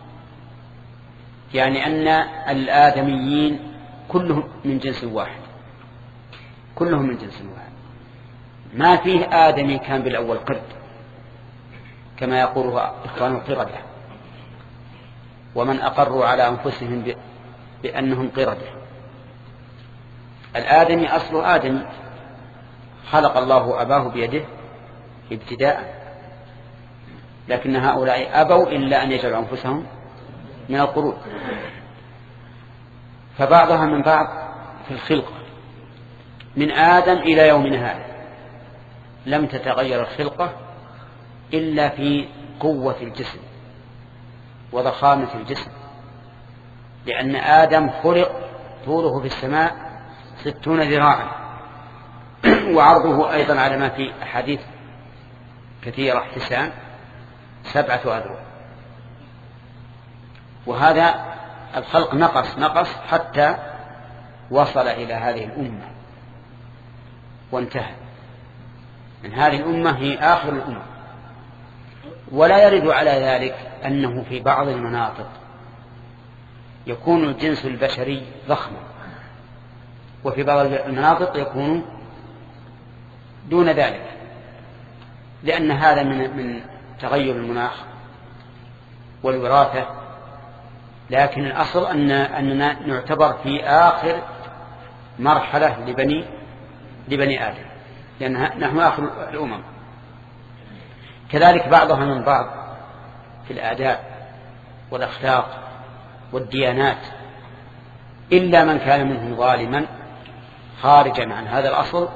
يعني أن الآدميين كلهم من جنس واحد، كلهم من جنس واحد، ما فيه آدمي كان بالأول قرد كما يقوله إخوان القردة، ومن أقروا على أنفسهم بأنهم قردة. الآدمي أصله آدمي، خلق الله أباه بيده ابتداء، لكن هؤلاء أبوا إلا أن يجعلوا أنفسهم من القرود. فبعضها من بعض في الخلقة، من آدم إلى يومنا هذا لم تتغير الخلقة إلا في قوة الجسم وضخامة الجسم، لأن آدم خلق طوله في السماء ستون ذراعا وعرضه أيضا على ما في أحاديث كثيرة احتسان سبعة أذرع. وهذا الخلق نقص نقص حتى وصل إلى هذه الأمة وانتهى. من هذه الأمة هي آخر الأمة. ولا يرد على ذلك أنه في بعض المناطق يكون الجنس البشري ضخما وفي بعض المناطق يكون دون ذلك، لأن هذا من من تغير المناخ والوراثة. لكن الأصل أن أننا نعتبر في آخر مرحلة لبني لبني آدم، لأن نحن آخر الأمم. كذلك بعضها من بعض في الآداب والأخلاق والديانات، إلا من كان منهم ظالما خارجا عن هذا الأصل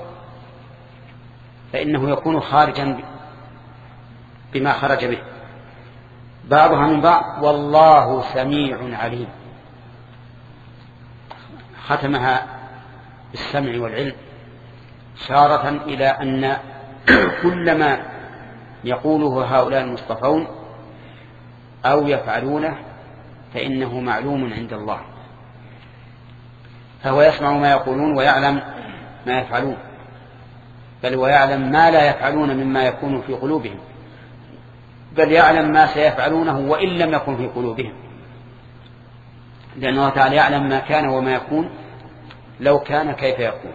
فإنه يكون خارجا بما خرج به. بعضها من بعض والله سميع عليم، ختمها بالسمع والعلم إشارة إلى أن كل ما يقوله هؤلاء المصطفون أو يفعلونه فإنه معلوم عند الله، فهو يسمع ما يقولون ويعلم ما يفعلون، بل ويعلم ما لا يفعلون مما يكون في قلوبهم، بل يعلم ما سيفعلونه وإن لم يكن في قلوبهم، لأن الله تعالى يعلم ما كان وما يكون لو كان كيف يكون.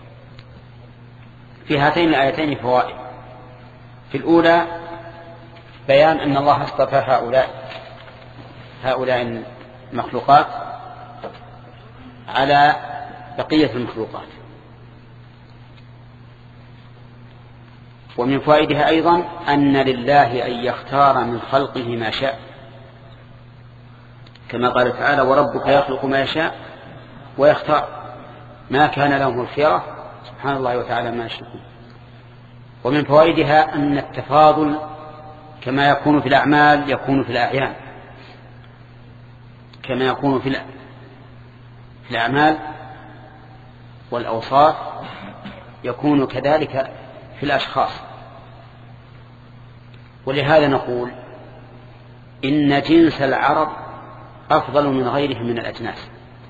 في هاتين الآيتين فوائد. في الأولى بيان أن الله اصطفى هؤلاء هؤلاء المخلوقات على بقية المخلوقات. ومن فوائدها أيضا أن لله أن يختار من خلقه ما شاء، كما قال تعالى وربك يخلق ما يشاء ويختار، ما كان لهم الخيرة سبحان الله وتعالى ما يشركون. ومن فوائدها أن التفاضل كما يكون في الأعمال يكون في الأعيان، كما يكون في الأعمال والأوصاف يكون كذلك في الأشخاص. ولهذا نقول إن جنس العرب أفضل من غيرهم من الأجناس،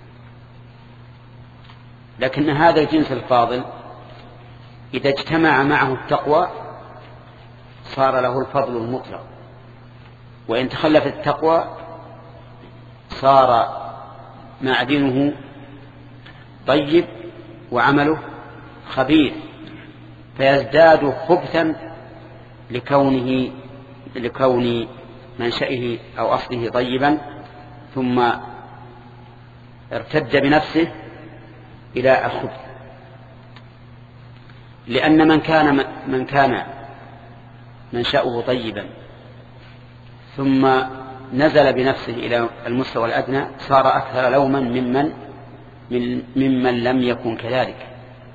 لكن هذا الجنس الفاضل إذا اجتمع معه التقوى صار له الفضل المطلق، وإن تخلف التقوى صار معدنه طيب وعمله خبيث، فيزداد خبثا لكونه لكون منشئه أو أصله طيبا، ثم ارتد بنفسه إلى الخبث. لأن من كان من كان منشأه طيبا ثم نزل بنفسه إلى المستوى الأدنى صار أكثر لوما ممن من ممن لم يكن كذلك.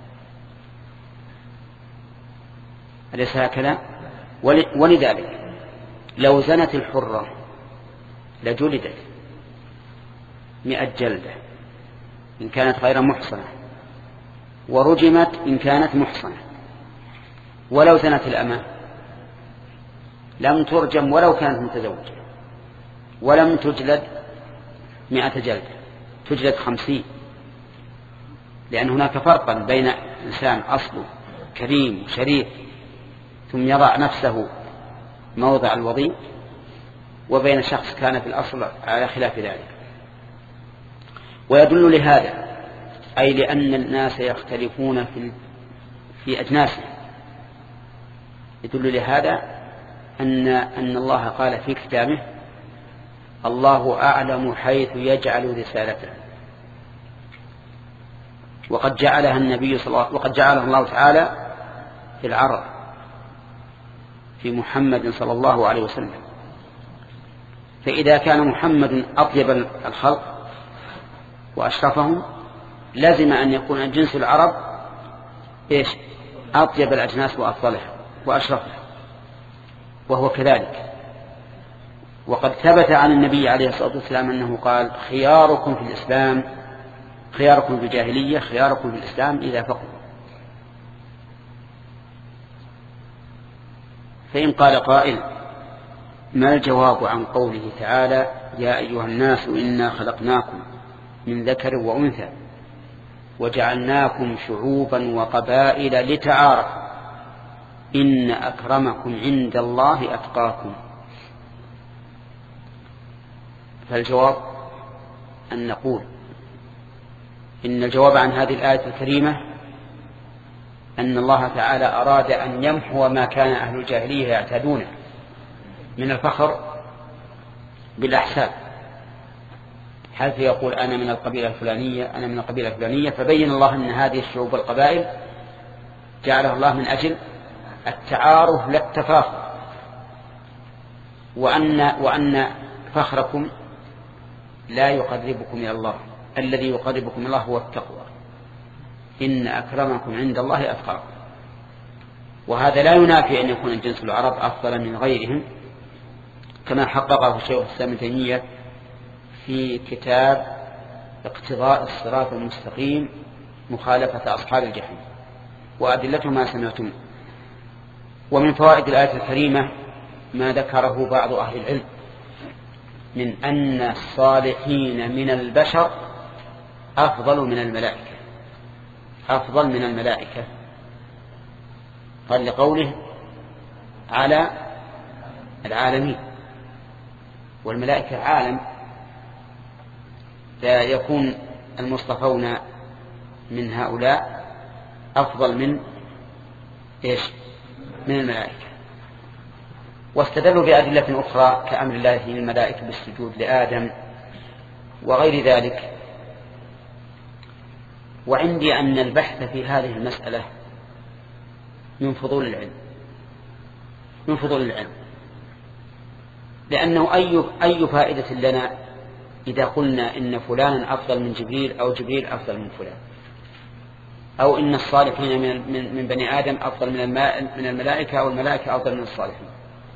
أليس هكذا؟ ولذلك لو زنت الحرة لجلدت مئة جلدة إن كانت غير محصنة، ورجمت إن كانت محصنة. ولو زنت الأمة لم ترجم ولو كانت متزوجة، ولم تجلد مئة جلدة، تجلد خمسين، لأن هناك فرقا بين إنسان أصله كريم شريف ثم يضع نفسه موضع الوضيء، وبين شخص كان في الأصل على خلاف ذلك. ويدل لهذا أي لأن الناس يختلفون في في أجناسهم، يدل لهذا أن أن الله قال في كتابه الله أعلم حيث يجعل رسالته، وقد جعلها النبي صلى الله وقد جعلها الله تعالى في العرب في محمد صلى الله عليه وسلم. فإذا كان محمد أطيب الخلق وأشرفهم لازم أن يكون جنس العرب إيش أطيب الأجناس وأفضلها وأشرفها، وهو كذلك. وقد ثبت عن النبي عليه الصلاة والسلام أنه قال خياركم في الإسلام خياركم في الجاهلية خياركم في الإسلام إذا فقهوا. فإن قال قائل ما الجواب عن قوله تعالى يا أيها الناس إنا خلقناكم من ذكر وأنثى وجعلناكم شعوبا وقبائل لتعارفوا إن أكرمكم عند الله أتقاكم؟ فالجواب أن نقول إن الجواب عن هذه الآية الكريمة أن الله تعالى أراد أن يمحو ما كان أهل الجاهلية يعتادونه من الفخر بالأحساب، حيث يقول أنا من القبيلة الفلانية أنا من القبيلة الفلانية، فبين الله أن هذه الشعوب والقبائل جعله الله من أجل التعارف لا التفاخر، وأن, وأن فخركم لا يقربكم إلى الله، الذي يقربكم إلى الله هو التقوى، إن أكرمكم عند الله أتقاكم. وهذا لا ينافي أن يكون الجنس العرب أفضل من غيرهم، كما حققه الشيخ الإسلام ابن تيمية في كتاب اقتضاء الصراط المستقيم مخالفة أصحاب الجحيم، وأدلته ما سمعتم. ومن فوائد الآية الكريمة ما ذكره بعض أهل العلم من أن الصالحين من البشر أفضل من الملائكة أفضل من الملائكة قال لقوله على العالمين، والملائكة عالم، لا يكون المصطفون من هؤلاء أفضل من إيش من الملائكة. واستدلوا بأدلة أخرى كأمر الله للملائكة بالسجود لآدم وغير ذلك. وعندي أن البحث في هذه المسألة من فضول العلم من فضول العلم لأنه أي أي فائدة لنا إذا قلنا إن فلانا أفضل من جبريل أو جبريل أفضل من فلان، أو إن الصالحين من من, من بني آدم أفضل من من الملائكة أو الملائكة أفضل من الصالحين.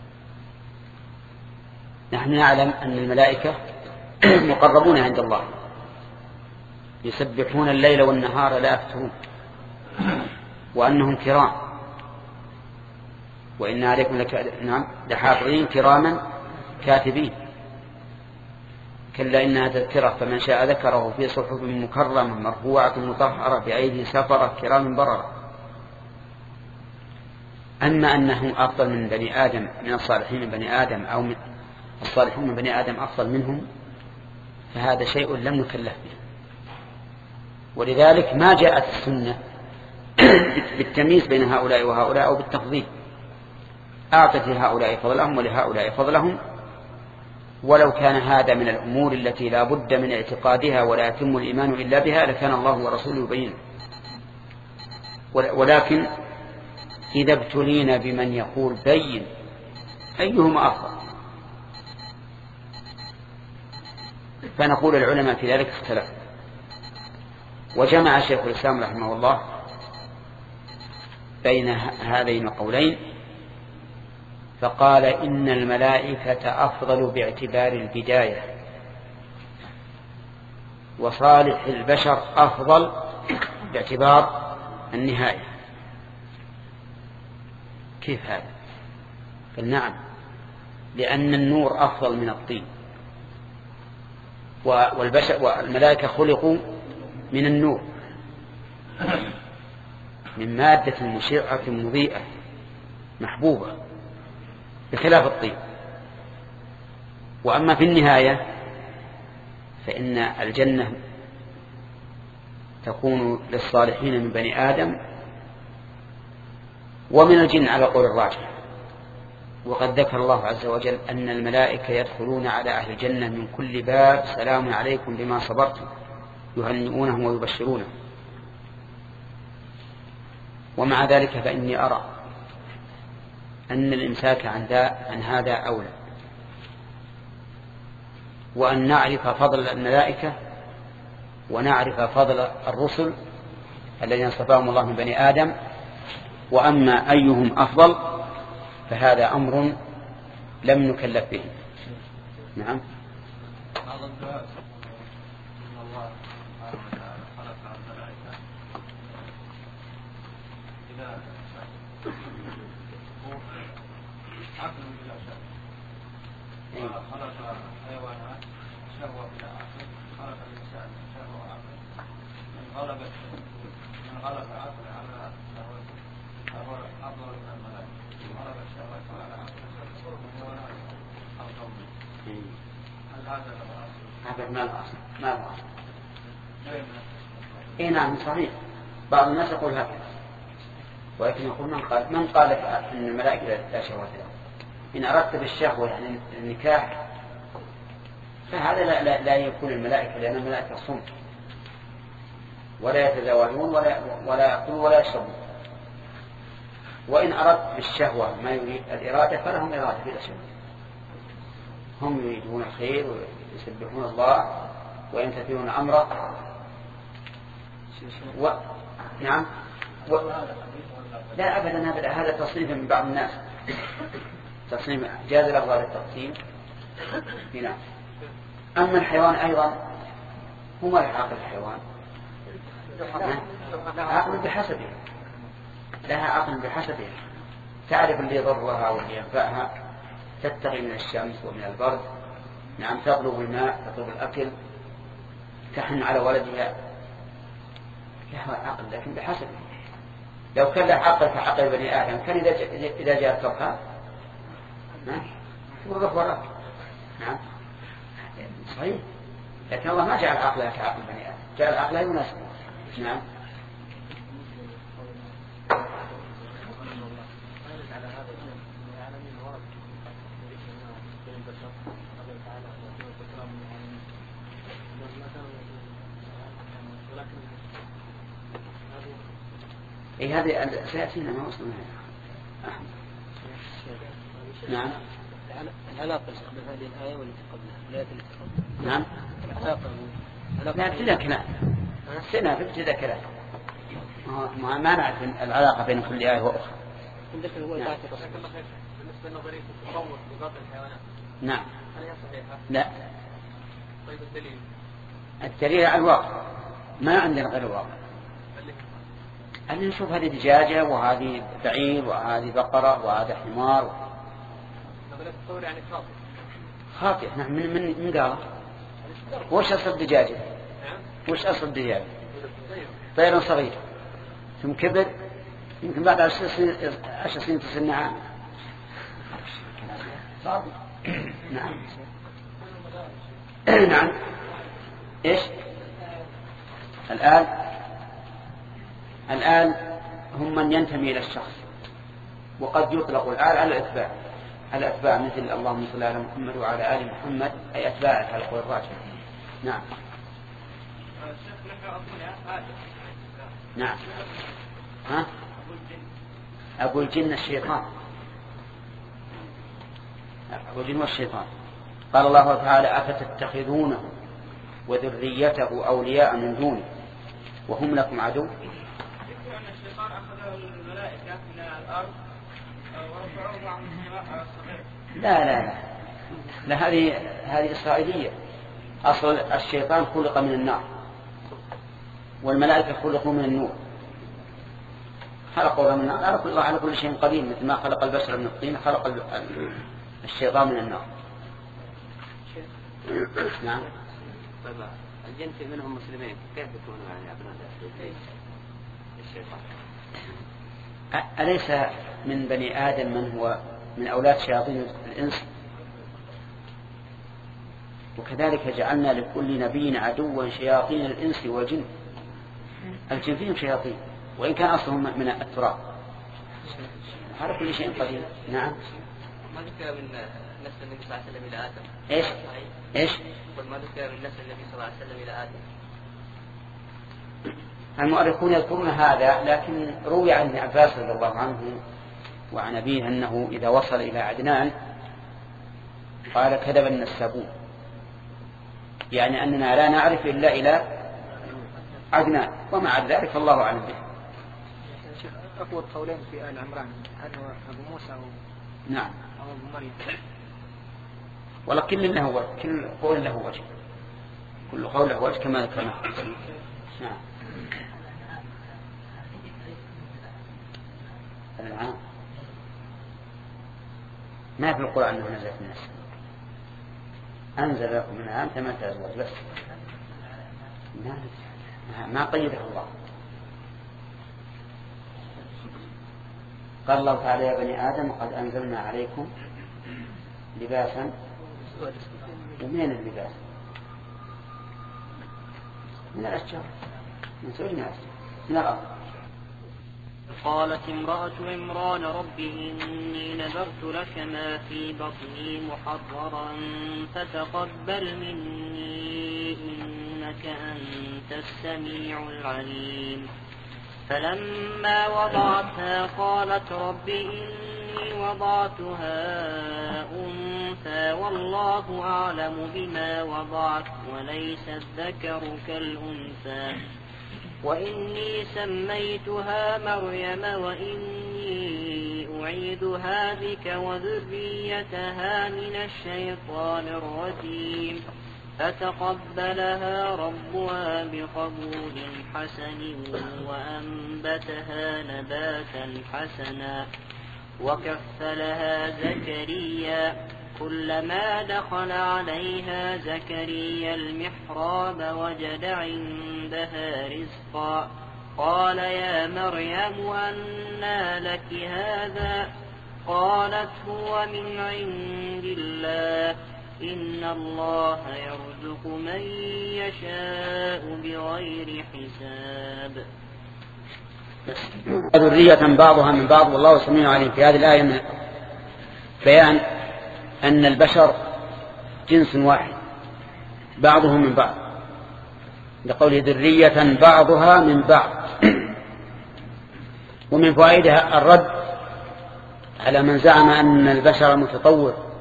نحن نعلم أن الملائكة مقربون عند الله يسبحون الليل والنهار لا يفترون، وأنهم كرام، وإن عليكم لك... نعم لحافظين كراما كاتبين، كلا إنها تذكرة فمن شاء ذكره في صحف مكرمة مرفوعة مطهرة بأيدي سفرة كرام بررة. أما أنهم أفضل من بني آدم من الصالحين من بني آدم أو من الصالحون من بني آدم أفضل منهم فهذا شيء لم نكلف به، ولذلك ما جاءت السنة بالتمييز بين هؤلاء وهؤلاء أو بالتفضيل، أعطت لهؤلاء فضلهم ولهؤلاء فضلهم، ولو كان هذا من الأمور التي لا بد من اعتقادها ولا يتم الإيمان إلا بها لكان الله ورسوله يبين. ولكن إذا ابتلينا بمن يقول بين أيهما أفضل فنقول العلماء في ذلك اختلف. وجمع شيخ الإسلام رحمه الله بين هذين القولين فقال إن الملائكة أفضل باعتبار البداية، وصالح البشر أفضل باعتبار النهاية. كيف هذا؟ قال نعم، لأن النور أفضل من الطين، والبشر والملائكة خلقوا من النور من مادة مشعة مضيئة محبوبة بخلاف الطين. وأما في النهاية فإن الجنة تكون للصالحين من بني آدم ومن الجن على قول الراجح. وقد ذكر الله عز وجل أن الملائكة يدخلون على أهل الجنة من كل باب سلام عليكم بما صبرتم يهنئونهم ويبشرونهم. ومع ذلك فإني أرى أن الإمساك عن, عن هذا أولى، وأن نعرف فضل الملائكة ونعرف فضل الرسل الذين اصطفاهم الله من بني آدم. وأما أيهم أفضل فهذا أمر لم نكلف به. نعم. خلق حيوانات شهوة بلا عقل، خلق الإنسان شهوة وعقل. من غلب من غلب عقل على شهوته فهو أفضل من الملائكة. من غلب الشهوة على عقل فهو أفضل منه. هل هذا الأصل؟ هذا ما الأصل؟ ما الأصل؟ إيه نعم صحيح. بعض الناس يقول هكذا، ولكن يقول من قال من قال أن الملائكة لا شهوة لها؟ إن أردت بالشهوة يعني النكاح فهذا لا, لا, لا يكون الملائكة، لأن الملائكة صمت ولا يتزاوجون ولا ولا يأكلون ولا يشربون. وإن أردت بالشهوة ما يريد الإرادة فلهم إرادة بلا شك، هم يريدون الخير ويسبحون الله ويمتثلون أمره. و... نعم و... لا أبدا هذا هذا تصنيف من بعض الناس، تصنيف جاز له هذا التقسيم. نعم. أما الحيوان أيضا هو ما عقل الحيوان، عقل بحسبه، لها عقل بحسبه، تعرف اللي يضرها واللي ينفعها، تتقي من الشمس ومن البرد. نعم. تطلب الماء، تطلب الأكل، تحن على ولدها، لها عقل لكن بحسبه. لو كان له عقل كعقل بني آدم كان إذا إذا جاء الطبخة وقف وراك. نعم صحيح. لكن الله ما جعل عقلها كعقل بني آدم، جعل عقلها يناسب. نعم. إيه هذه سيأتينا ما وصلنا لها. نعم. العلاقة بين هذه الآية والتي قبلها، الآية التي قبلها. نعم. العلاقة. لا ابتدأ كلام. سنة في ابتدأ كلام. ما ما نعرف العلاقة بين كل آية وأخرى. نعم. بالنسبة لنظرية التطور في باقي الحيوانات. نعم. هل هي صحيحة؟ لا. طيب الدليل؟ الدليل على الواقع، ما عندنا غير الواقع. أن نشوف هذه دجاجة وهذه بعير وهذه بقرة وهذا حمار. نظرية التطور يعني خاطئ. خاطئ. نعم. من من من قال؟ وش أصل الدجاجة؟ وش أصل الدجاجة؟ طير صغير ثم كبر، يمكن بعد عشر سنين عشر سنين تصير نعام. نعم. نعم. إيش؟ الآن الآن هم من ينتمي إلى الشخص، وقد يطلق الآل على الأتباع، على الأتباع مثل اللهم صل على محمد وعلى آل محمد، أي أتباعه على القول الراجح. نعم. نعم. ها؟ أبو الجن الشيطان، أبو الجن والشيطان. قال الله تعالى أفتتخذونه وذريته أولياء من دونه وهم لكم عدو. الشيطان أخذه الملائكة من الأرض ورفعوه عن السماء على الصغير. لا لا لا, لا هذه هذه إسرائيلية. أصل الشيطان خلق من النار والملائكة خلقوا من النور. خلقوا من النار، الله على كل شيء قدير، مثل ما خلق البشر من الطين خلق الشيطان من النار. نعم. الجن في منهم مسلمين، كيف يكونوا يعني أبناء الشيطان؟ أليس من بني آدم من هو من أولاد شياطين الإنس؟ وكذلك جعلنا لكل نبي عدوا شياطين الإنس والجن. الجن فيهم شياطين وإن كان أصلهم من التراب. على كل شيء قدير. نعم. ما ذكر من نسل النبي صلى الله عليه وسلم إلى آدم؟ إيش؟ إيش؟ ما ذكر من نسل النبي صلى الله عليه وسلم إلى آدم؟ المؤرخون يذكرون هذا، لكن روي عن ابن عباس رضي الله عنه وعن أبيه أنه إذا وصل إلى عدنان قال كذب النسابون، يعني أننا لا نعرف إلا إلى عدنان، ومع ذلك فالله أعلم به. أقوى القولين في آل عمران هل هو أبو موسى أو نعم أو أبو مريم؟ والله كل له كل قول له وجه، كل قول له وجه كما ذكرنا. نعم. الآن ما في القرآن أنه نزل في الناس، أنزل لكم من الآن ثمانية أزواج بس، ما قيده الله. قال الله تعالى يا بني آدم قد أنزلنا عليكم لباسا. ومن اللباس؟ من الأشجار، من سوء الناس، من الأرض. قالت امرأة عمران رب إني نذرت لك ما في بطني محررا فتقبل مني إنك أنت السميع العليم. فلما وضعتها قالت رب إني وضعتها أنثى والله أعلم بما وضعت وليس الذكر كالأنثى وإني سميتها مريم وإني أعيذها بك وذريتها من الشيطان الرجيم. فتقبلها ربها بقبول حسن وأنبتها نباتا حسنا وكفلها زكريا كلما دخل عليها زكريا المحراب وجد عندها رزقا قال يا مريم أنى لك هذا قالت هو من عند الله إن الله يرزق من يشاء بغير حساب. ذرية بعضها من بعض والله سميع عليم. في هذه الآية من بيان أن البشر جنس واحد بعضهم من بعض، لقوله ذرية بعضها من بعض. ومن فوائدها الرد على من زعم أن البشر متطور